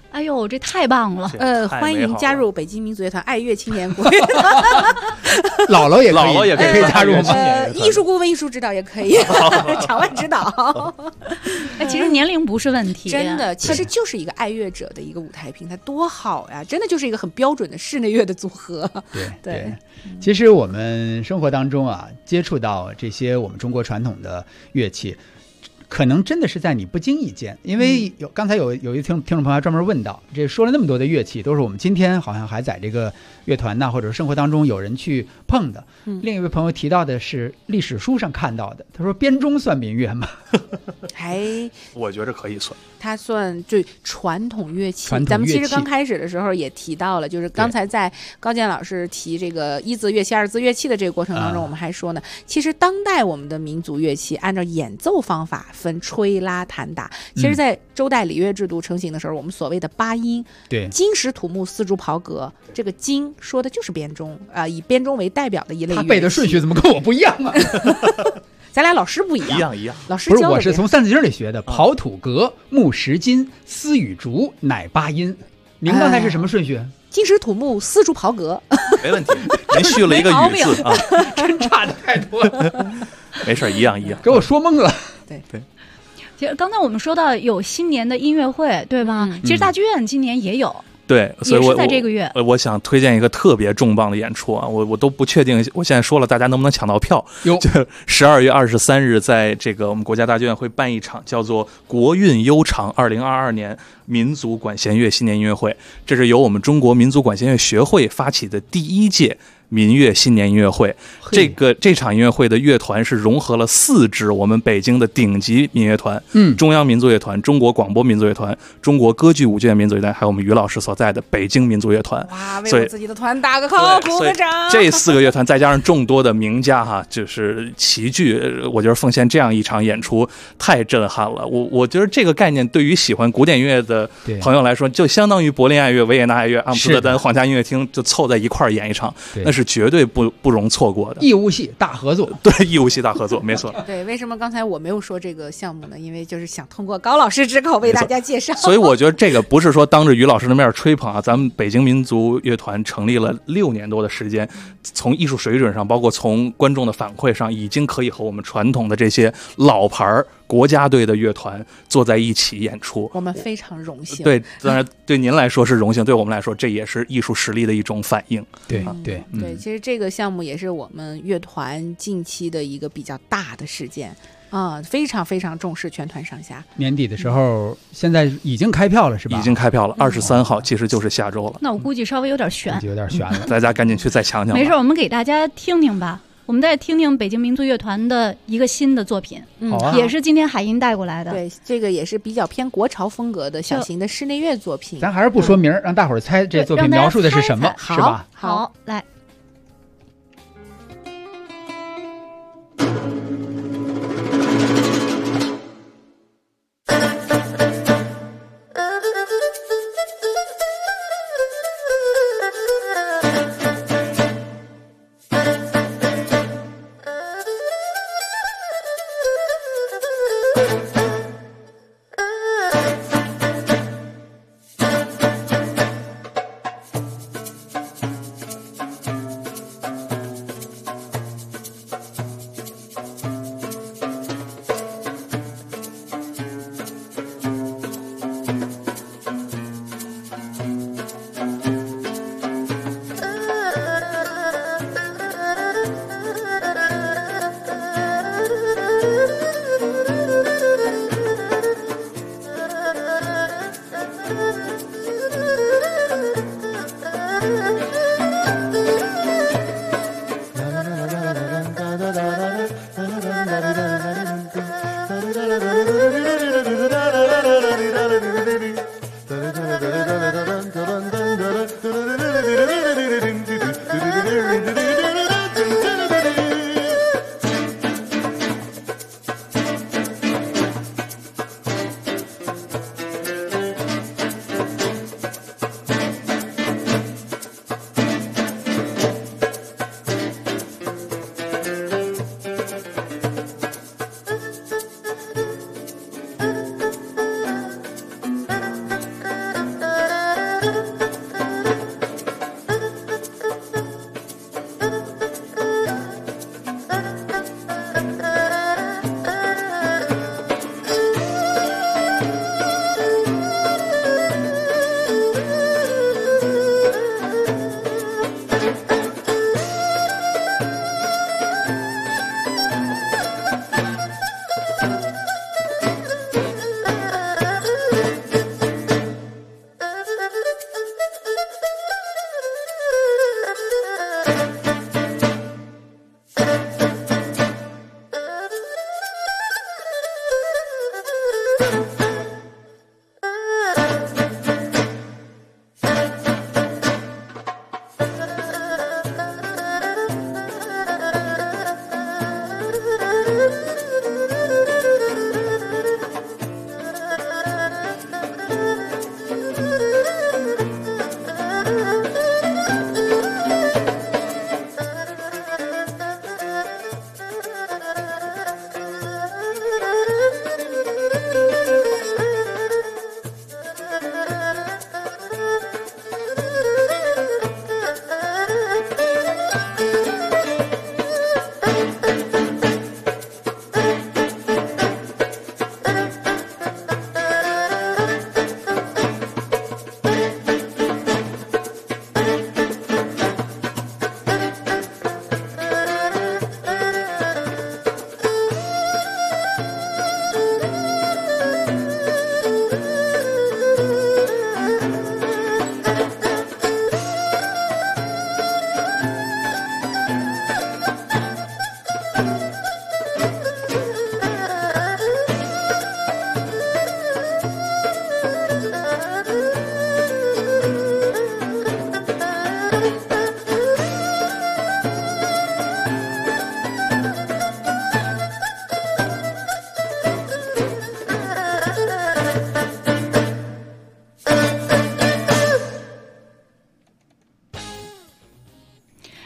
哎呦，这太棒了！ 欢迎加入北京民族乐团爱乐青年国乐团。 姥姥也可以加入吗？ 艺术顾问、艺术指导也可以，场外指导。 其实年龄不是问题， 真的，其实就是一个爱乐者的一个舞台平台，多好呀！真的就是一个很标准的室内乐的组合。 对，其实我们生活当中啊，接触到这些我们中国传统的乐器。可能真的是在你不经意间，因为刚才有一听众朋友专门问到，这说了那么多的乐器，都是我们今天好像还在这个乐团呐或者生活当中有人去碰的。另一位朋友提到的是历史书上看到的，他说编钟算民乐吗？ 我觉着可以算， 它算最传统乐器。咱们其实刚开始的时候也提到了，就是刚才在高健老师提这个一字乐器、二字乐器的这个过程当中，我们还说呢，其实当代我们的民族乐器按照演奏方法分吹拉弹打。其实在周代礼乐制度成型的时候，我们所谓的八音， 对， 金石土木丝竹袍革，这个金说的就是编钟以编钟为代表的一类乐器。 他背的顺序怎么跟我不一样啊？ 咱俩老师不一样， 一样。 老师不是，我是从《三字经》里学的，刨土革、木石金、丝与竹，乃八音。您刚才是什么顺序？ 金石土木丝竹袍革， 没问题。您续了一个语字啊， 真差的太多了。 没事，一样， 给我说懵了。 对。 其实刚才我们说到有新年的音乐会，对吧？其实大剧院今年也有。 对，所以也是在这个月。 我想推荐一个特别重磅的演出啊！我都不确定，我现在说了，大家能不能抢到票？就12月23日，在这个我们国家大剧院会办一场叫做“国韵悠长2022年民族管弦乐新年音乐会”，这是由我们中国民族管弦乐学会发起的第1届民乐新年音乐会。这场音乐会的乐团是融合了4支我们北京的顶级民乐团，中央民族乐团、中国广播民族乐团、中国歌剧舞剧院民族乐团，还有我们于老师所在的北京民族乐团。 哇，为我自己的团打个 call， 鼓个掌。 这4个乐团再加上众多的名家哈，就是齐聚，我觉得奉献这样一场演出太震撼了。我觉得这个概念对于喜欢古典音乐的朋友来说，就相当于柏林爱乐、维也纳爱乐、阿姆斯特丹皇家音乐厅就凑在一块儿演一场，那是绝对不容错过的。 义务系大合作， 对，义务系大合作，没错。 对，为什么刚才我没有说这个项目呢？因为就是想通过高老师之口为大家介绍。 所以我觉得这个不是说当着于老师的面吹捧啊，咱们北京民族乐团成立了6年多的时间，从艺术水准上，包括从观众的反馈上，已经可以和我们传统的这些老牌国家队的乐团坐在一起演出， 我们非常荣幸。 对，当然对您来说是荣幸，对我们来说这也是艺术实力的一种反应。 对， 其实这个项目也是我们乐团近期的一个比较大的事件非常非常重视，全团上下。 年底的时候，现在已经开票了是吧？ 已经开票了，23号，其实就是下周了。 那我估计稍微有点悬， 了， 大家赶紧去再抢抢。 没事，我们给大家听听吧。我们再听听北京民族乐团的一个新的作品，也是今天海音带过来的。 对，这个也是比较偏国潮风格的小型的室内乐作品。 咱还是不说名，让大伙儿猜这作品描述的是什么，是吧？ 好，来。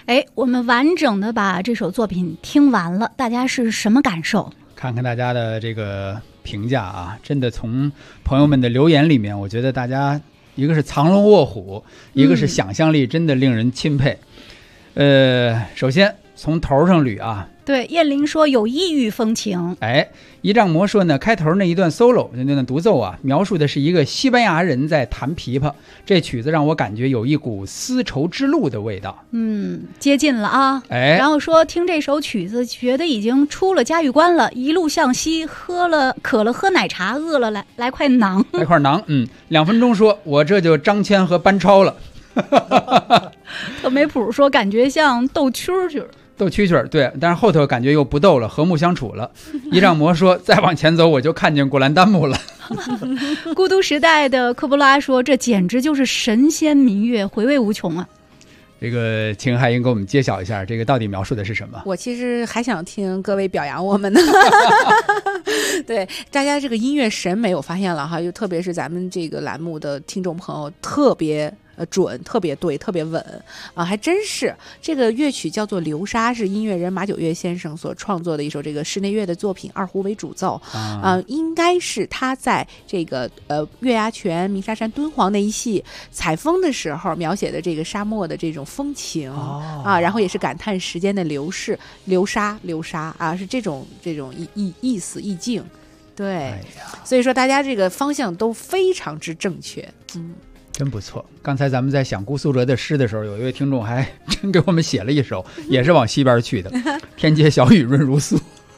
哎，我们完整的把这首作品听完了，大家是什么感受？ 看看大家的这个评价啊，真的从朋友们的留言里面，我觉得大家一个是藏龙卧虎，一个是想象力真的令人钦佩。首先从头上捋啊。 对，燕玲说有异域风情。 哎，一丈魔说呢，开头那一段 solo 那段独奏啊，描述的是一个西班牙人在弹琵琶，这曲子让我感觉有一股丝绸之路的味道。 接近了啊。 哎， 然后说听这首曲子，觉得已经出了嘉峪关了，一路向西，渴了喝奶茶，饿了来块馕。 来块馕，2分钟说，我这就张骞和班超了。 特没谱说感觉像斗蛐蛐。 斗蛐蛐对，但是后头感觉又不斗了，和睦相处了。一丈魔说再往前走我就看见古兰丹木了。 孤独时代的科波拉说这简直就是神仙民乐，回味无穷啊。 这个请海英给我们揭晓一下，这个到底描述的是什么？ 我其实还想听各位表扬我们呢。对，大家这个音乐审美我发现了哈，就特别是咱们这个栏目的听众朋友特别准，特别对，特别稳啊，还真是。这个乐曲叫做《流沙》，是音乐人马九月先生所创作的一首这个室内乐的作品，二胡为主奏应该是他在这个月牙泉、鸣沙山、敦煌那一戏采风的时候描写的这个沙漠的这种风情然后也是感叹时间的流逝，流沙啊，是这种意思意境。对，所以说大家这个方向都非常之正确。 真不错。刚才咱们在想姑苏辙的诗的时候，有一位听众还真给我们写了一首，也是往西边去的。天街小雨润如酥。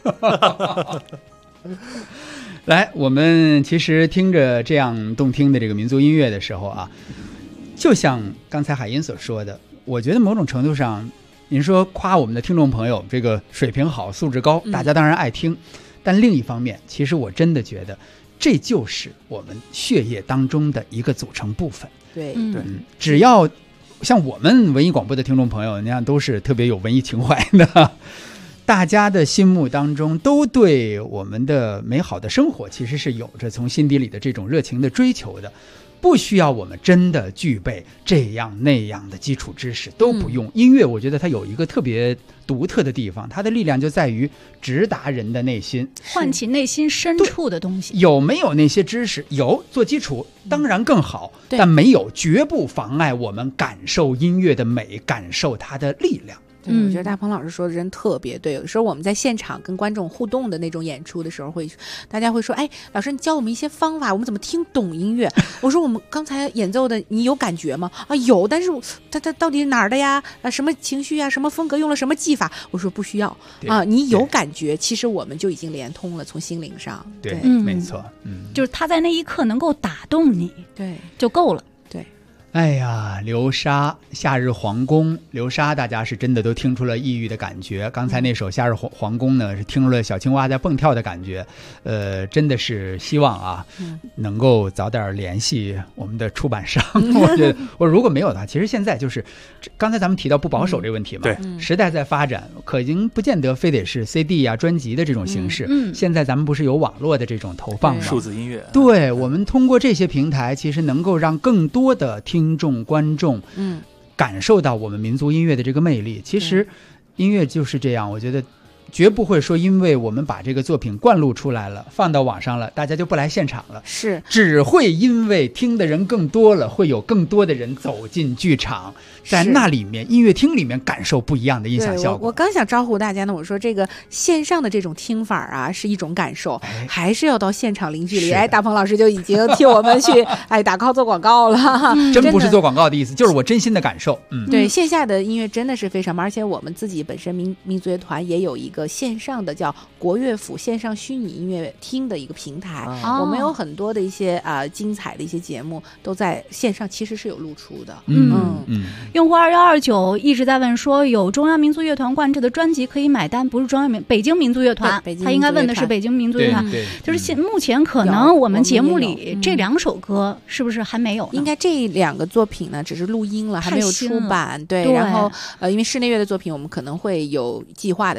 来，我们其实听着这样动听的这个民族音乐的时候啊，就像刚才海音所说的，我觉得某种程度上，您说夸我们的听众朋友这个水平好、素质高，大家当然爱听。但另一方面，其实我真的觉得这就是我们血液当中的一个组成部分。 对， 只要像我们文艺广播的听众朋友那样，都是特别有文艺情怀的，大家的心目当中都对我们的美好的生活其实是有着从心底里的这种热情的追求的。不需要我们真的具备这样那样的基础知识，都不用。音乐我觉得它有一个特别独特的地方，它的力量就在于直达人的内心， 唤起内心深处的东西。 有没有那些知识？有，做基础当然更好，但没有绝不妨碍我们感受音乐的美，感受它的力量。 我觉得大鹏老师说的真特别对。有的时候我们在现场跟观众互动的那种演出的时候，大家会说，哎，老师你教我们一些方法，我们怎么听懂音乐？我说我们刚才演奏的你有感觉吗？有，但是它到底哪儿的呀？什么情绪呀？什么风格？用了什么技法？我说不需要你有感觉，其实我们就已经连通了，从心灵上。 对，没错， 就是他在那一刻能够打动你， 对， 就够了。 哎呀，流沙，夏日皇宫，流沙，大家是真的都听出了异域的感觉。刚才那首夏日皇宫呢，是听出了小青蛙在蹦跳的感觉。真的是希望啊，能够早点联系我们的出版商。我觉得，我如果没有的话，其实现在就是刚才咱们提到不保守这个问题嘛， 对， 时代在发展，可已经不见得非得是 CD 啊、专辑的这种形式。现在咱们不是有网络的这种投放吗？ 数字音乐。 对，我们通过这些平台，其实能够让更多的听众、观众，感受到我们民族音乐的这个魅力。其实，音乐就是这样，我觉得绝不会说因为我们把这个作品灌录出来了，放到网上了，大家就不来现场了。 是， 只会因为听的人更多了，会有更多的人走进剧场，在那里面音乐厅里面感受不一样的音响效果。 我刚想招呼大家呢，我说这个线上的这种听法啊是一种感受，还是要到现场零距离。大鹏老师就已经替我们去打 call 做广告了。 真不是做广告的意思，就是我真心的感受。 对，线下的音乐真的是非常棒，而且我们自己本身民族乐团也有一个线上的叫国乐府线上虚拟音乐厅的一个平台，我们有很多的一些精彩的一些节目都在线上，其实是有露出的。 用户2129一直在问说，有中央民族乐团灌制的专辑可以买单，不是中央北京民族乐团，他应该问的是北京民族乐团。就是目前可能我们节目里这2首歌是不是还没有呢？ 应该这2个作品呢只是录音了，还没有出版。对，然后因为室内乐的作品我们可能会有计划的去进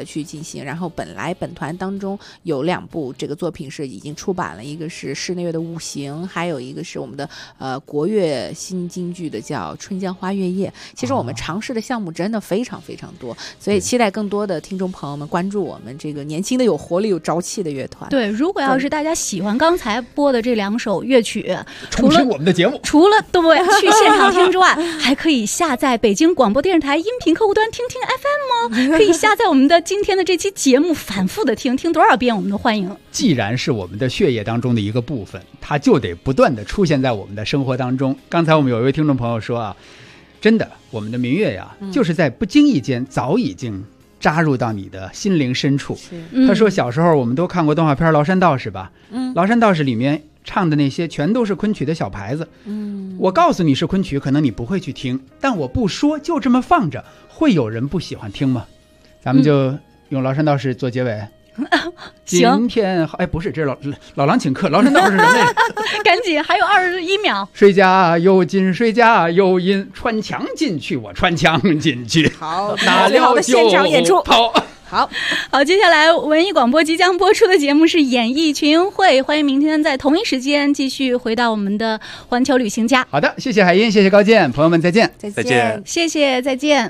性。然后本团当中有2部这个作品是已经出版了，一个是室内乐的《五行》，还有一个是我们的国乐新京剧的叫《春江花月夜》。其实我们尝试的项目真的非常非常多，所以期待更多的听众朋友们关注我们这个年轻的有活力有朝气的乐团。 对，如果要是大家喜欢刚才播的这2首乐曲， 重听我们的节目， 除了对去现场听之外，还可以下载北京广播电视台音频客户端听听 FM 哦，可以下载我们的今天的这期节目反复的听多少遍我们都欢迎。 既然是我们的血液当中的一个部分，它就得不断的出现在我们的生活当中。刚才我们有一位听众朋友说啊，真的我们的民乐呀，就是在不经意间早已经扎入到你的心灵深处。他说小时候我们都看过动画片《崂山道士》吧，崂山道士里面唱的那些全都是昆曲的小牌子。我告诉你是昆曲，可能你不会去听，但我不说，就这么放着，会有人不喜欢听吗？咱们就用崂山道士做结尾。今天不是，这是老狼请客，崂山道士是什么来着？ 赶紧，还有21秒。 谁家有金，谁家有银，穿墙进去，我穿墙进去。 好， 打了现场演出跑。 好，接下来文艺广播即将播出的节目是演艺群英会，欢迎明天在同一时间继续回到我们的环球旅行家。 好的，谢谢海音，谢谢高健，朋友们再见， 再见， 谢谢，再见。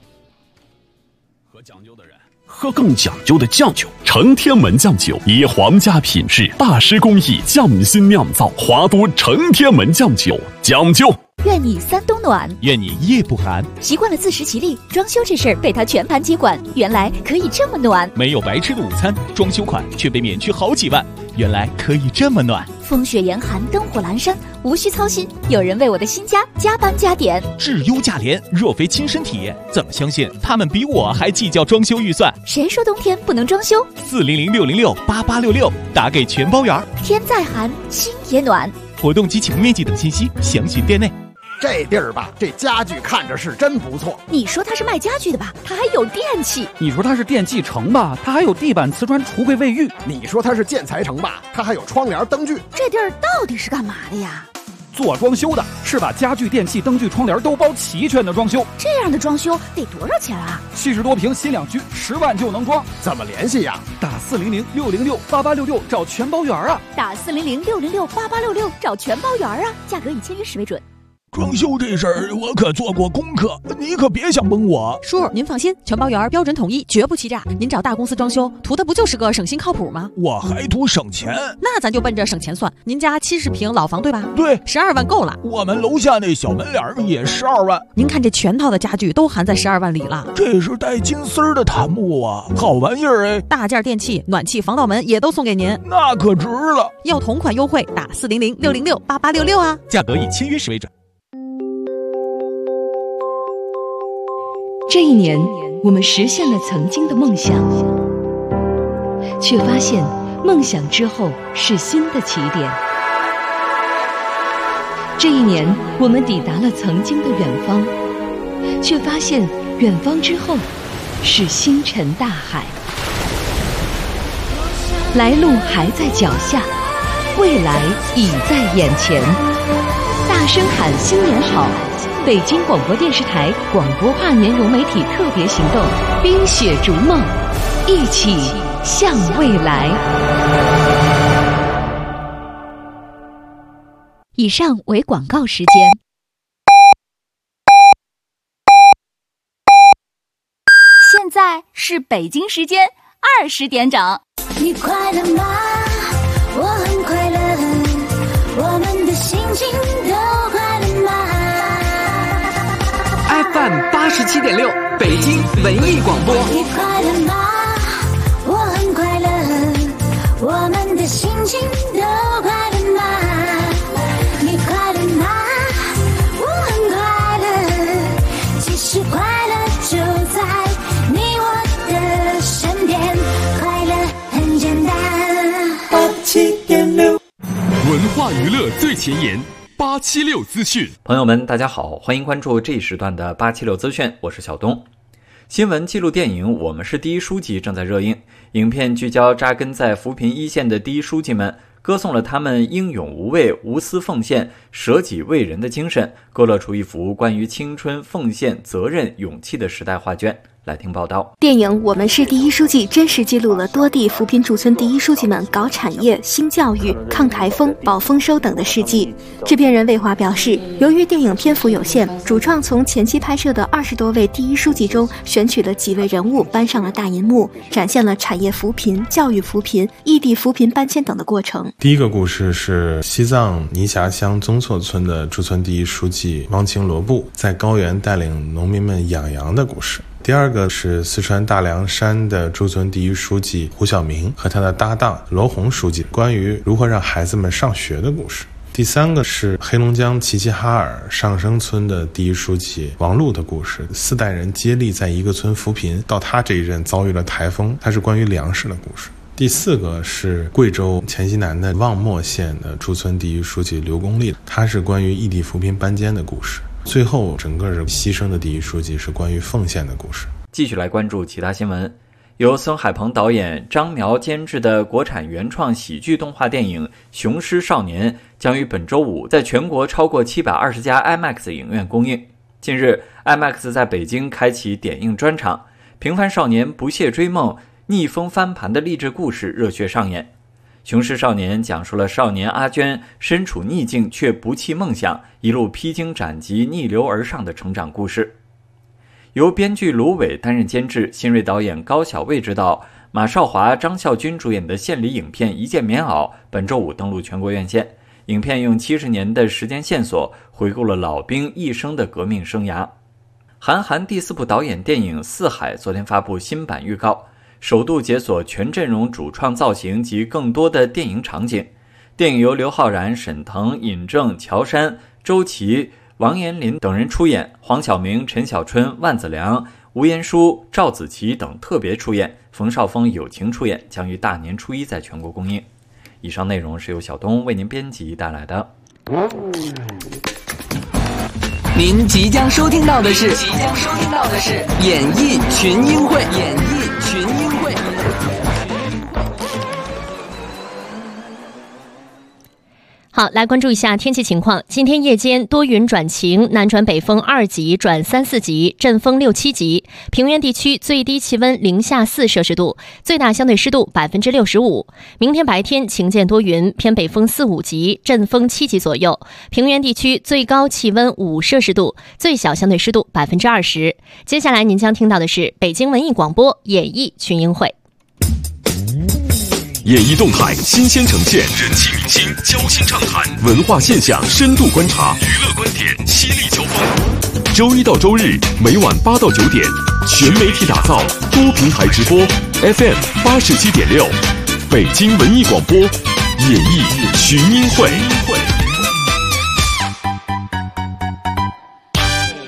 喝讲究的人喝更讲究的酱酒，成天门酱酒以皇家品质、大师工艺匠心酿造，华都成天门酱酒，讲究。 愿你3冬暖， 愿你夜不寒。 习惯了自食其力，装修这事儿被他全盘接管，原来可以这么暖。 没有白吃的午餐，装修款却被免去好几万，原来可以这么暖。 风雪严寒，灯火阑珊，无需操心，有人为我的新家加班加点。 质优价廉，若非亲身体验，怎么相信他们比我还计较装修预算？ 谁说冬天不能装修 ？400-606-8866，打给全包圆。 天再寒，心也暖。 活动及请面积等信息详询店内。 这地儿吧，这家具看着是真不错。 你说他是卖家具的吧？他还有电器。 你说他是电器城吧？他还有地板、瓷砖、橱柜、卫浴。 你说他是建材城吧？他还有窗帘、灯具。 这地儿到底是干嘛的呀？ 做装修的，是把家具、电器、灯具、窗帘都包齐全的装修。 这样的装修得多少钱啊 ？70多平新两居，10万就能装。 怎么联系呀？ 打400-606-8866找全包圆啊！ 打400-606-8866找全包圆啊！价格以签约时为准。 装修这事儿我可做过功课，你可别想蒙我。 叔，您放心，全包圆标准统一，绝不欺诈。您找大公司装修，图的不就是个省心靠谱吗？ 我还图省钱， 那咱就奔着省钱算。您家70平老房对吧？ 对 ，12万够了。 我们楼下那小门脸也12万。 您看这全套的家具都含在12万里了。 这是带金丝儿的檀木啊，好玩意儿哎！ 大件电器、暖气、防盗门也都送给您， 那可值了。 要同款优惠，打400-606-8866啊！ 价格以签约时为准。 这一年，我们实现了曾经的梦想，却发现梦想之后是新的起点。这一年，我们抵达了曾经的远方，却发现远方之后是星辰大海。来路还在脚下，未来已在眼前。大声喊新年好！北京广播电视台广播跨年融媒体特别行动，冰雪逐梦，一起向未来。 以上为广告时间。现在是北京时间20点整。 你快乐吗？我很快乐，我们的心情都快乐吗 ？FM 87.6，北京文艺广播。 你快乐吗？我很快乐，我们的心情都快乐吗？你快乐吗？我很快乐，其实快乐就在你我的身边，快乐很简单。87.6， 文化娱乐最前沿。876资讯， 朋友们大家好，欢迎关注这一时段的876资讯，我是小东。新闻记录电影《我们是第一书记》正在热映，影片聚焦扎根在扶贫一线的第一书记们，歌颂了他们英勇无畏、无私奉献、舍己为人的精神，勾勒出一幅关于青春、奉献、责任、勇气的时代画卷。 来听报道。 电影《我们是第一书记》真实记录了多地扶贫驻村第一书记们搞产业、新教育、抗台风、保丰收等的事迹。制片人魏华表示，由于电影篇幅有限，主创从前期拍摄的20多位第一书记中选取了几位人物搬上了大银幕，展现了产业扶贫、教育扶贫、异地扶贫搬迁等的过程。 第一个故事是西藏尼霞乡宗措村的驻村第一书记汪清罗布在高原带领农民们养羊的故事。第二个是四川大凉山的驻村第一书记胡晓明和他的搭档罗红书记关于如何让孩子们上学的故事。第三个是黑龙江齐齐哈尔上升村的第一书记王璐的故事，4代人接力在一个村扶贫，到他这一任遭遇了台风，它是关于粮食的故事。第四个是贵州黔西南的望漠县的驻村第一书记刘公立，他是关于异地扶贫搬迁的故事。最后整个牺牲的第一书记是关于奉献的故事。 继续来关注其他新闻。由孙海鹏导演、张苗监制的国产原创喜剧动画电影《雄狮少年》将于本周五在全国超过720家 IMAX 影院公映。近日 IMAX 在北京开启点映专场，平凡少年不懈追梦、逆风翻盘的励志故事热血上演。《雄狮少年》讲述了少年阿娟身处逆境却不弃梦想，一路披荆斩棘、逆流而上的成长故事。由编剧卢伟担任监制，新锐导演高晓卫执导，马少华、张孝军主演的献礼影片《一件棉袄》本周五登陆全国院线。影片用70年的时间线索回顾了老兵一生的革命生涯。韩寒第4部导演电影《四海》昨天发布新版预告，首度解锁全阵容主创造型及更多的电影场景。电影由刘昊然、沈腾、尹正、乔杉、周琦、王彦霖等人出演，黄晓明、陈小春、万梓良、吴彦姝、赵子琪等特别出演，冯绍峰友情出演，将于大年初1在全国公映。以上内容是由小东为您编辑带来的。 您即将收听到的是演艺群英会。 好，来关注一下天气情况。今天夜间多云转晴，南转北风2级转3、4级，阵风6、7级。平原地区最低气温零下4摄氏度，最大相对湿度65%。明天白天晴间多云，偏北风4、5级，阵风7级左右。平原地区最高气温5摄氏度，最小相对湿度20%。接下来您将听到的是北京文艺广播演艺群英会。 演艺动态新鲜呈现，人气明星交心畅谈，文化现象深度观察，娱乐观点犀利交锋。周一到周日每晚8到9点，全媒体打造，多平台直播 ，FM 87.6，北京文艺广播演艺群英会。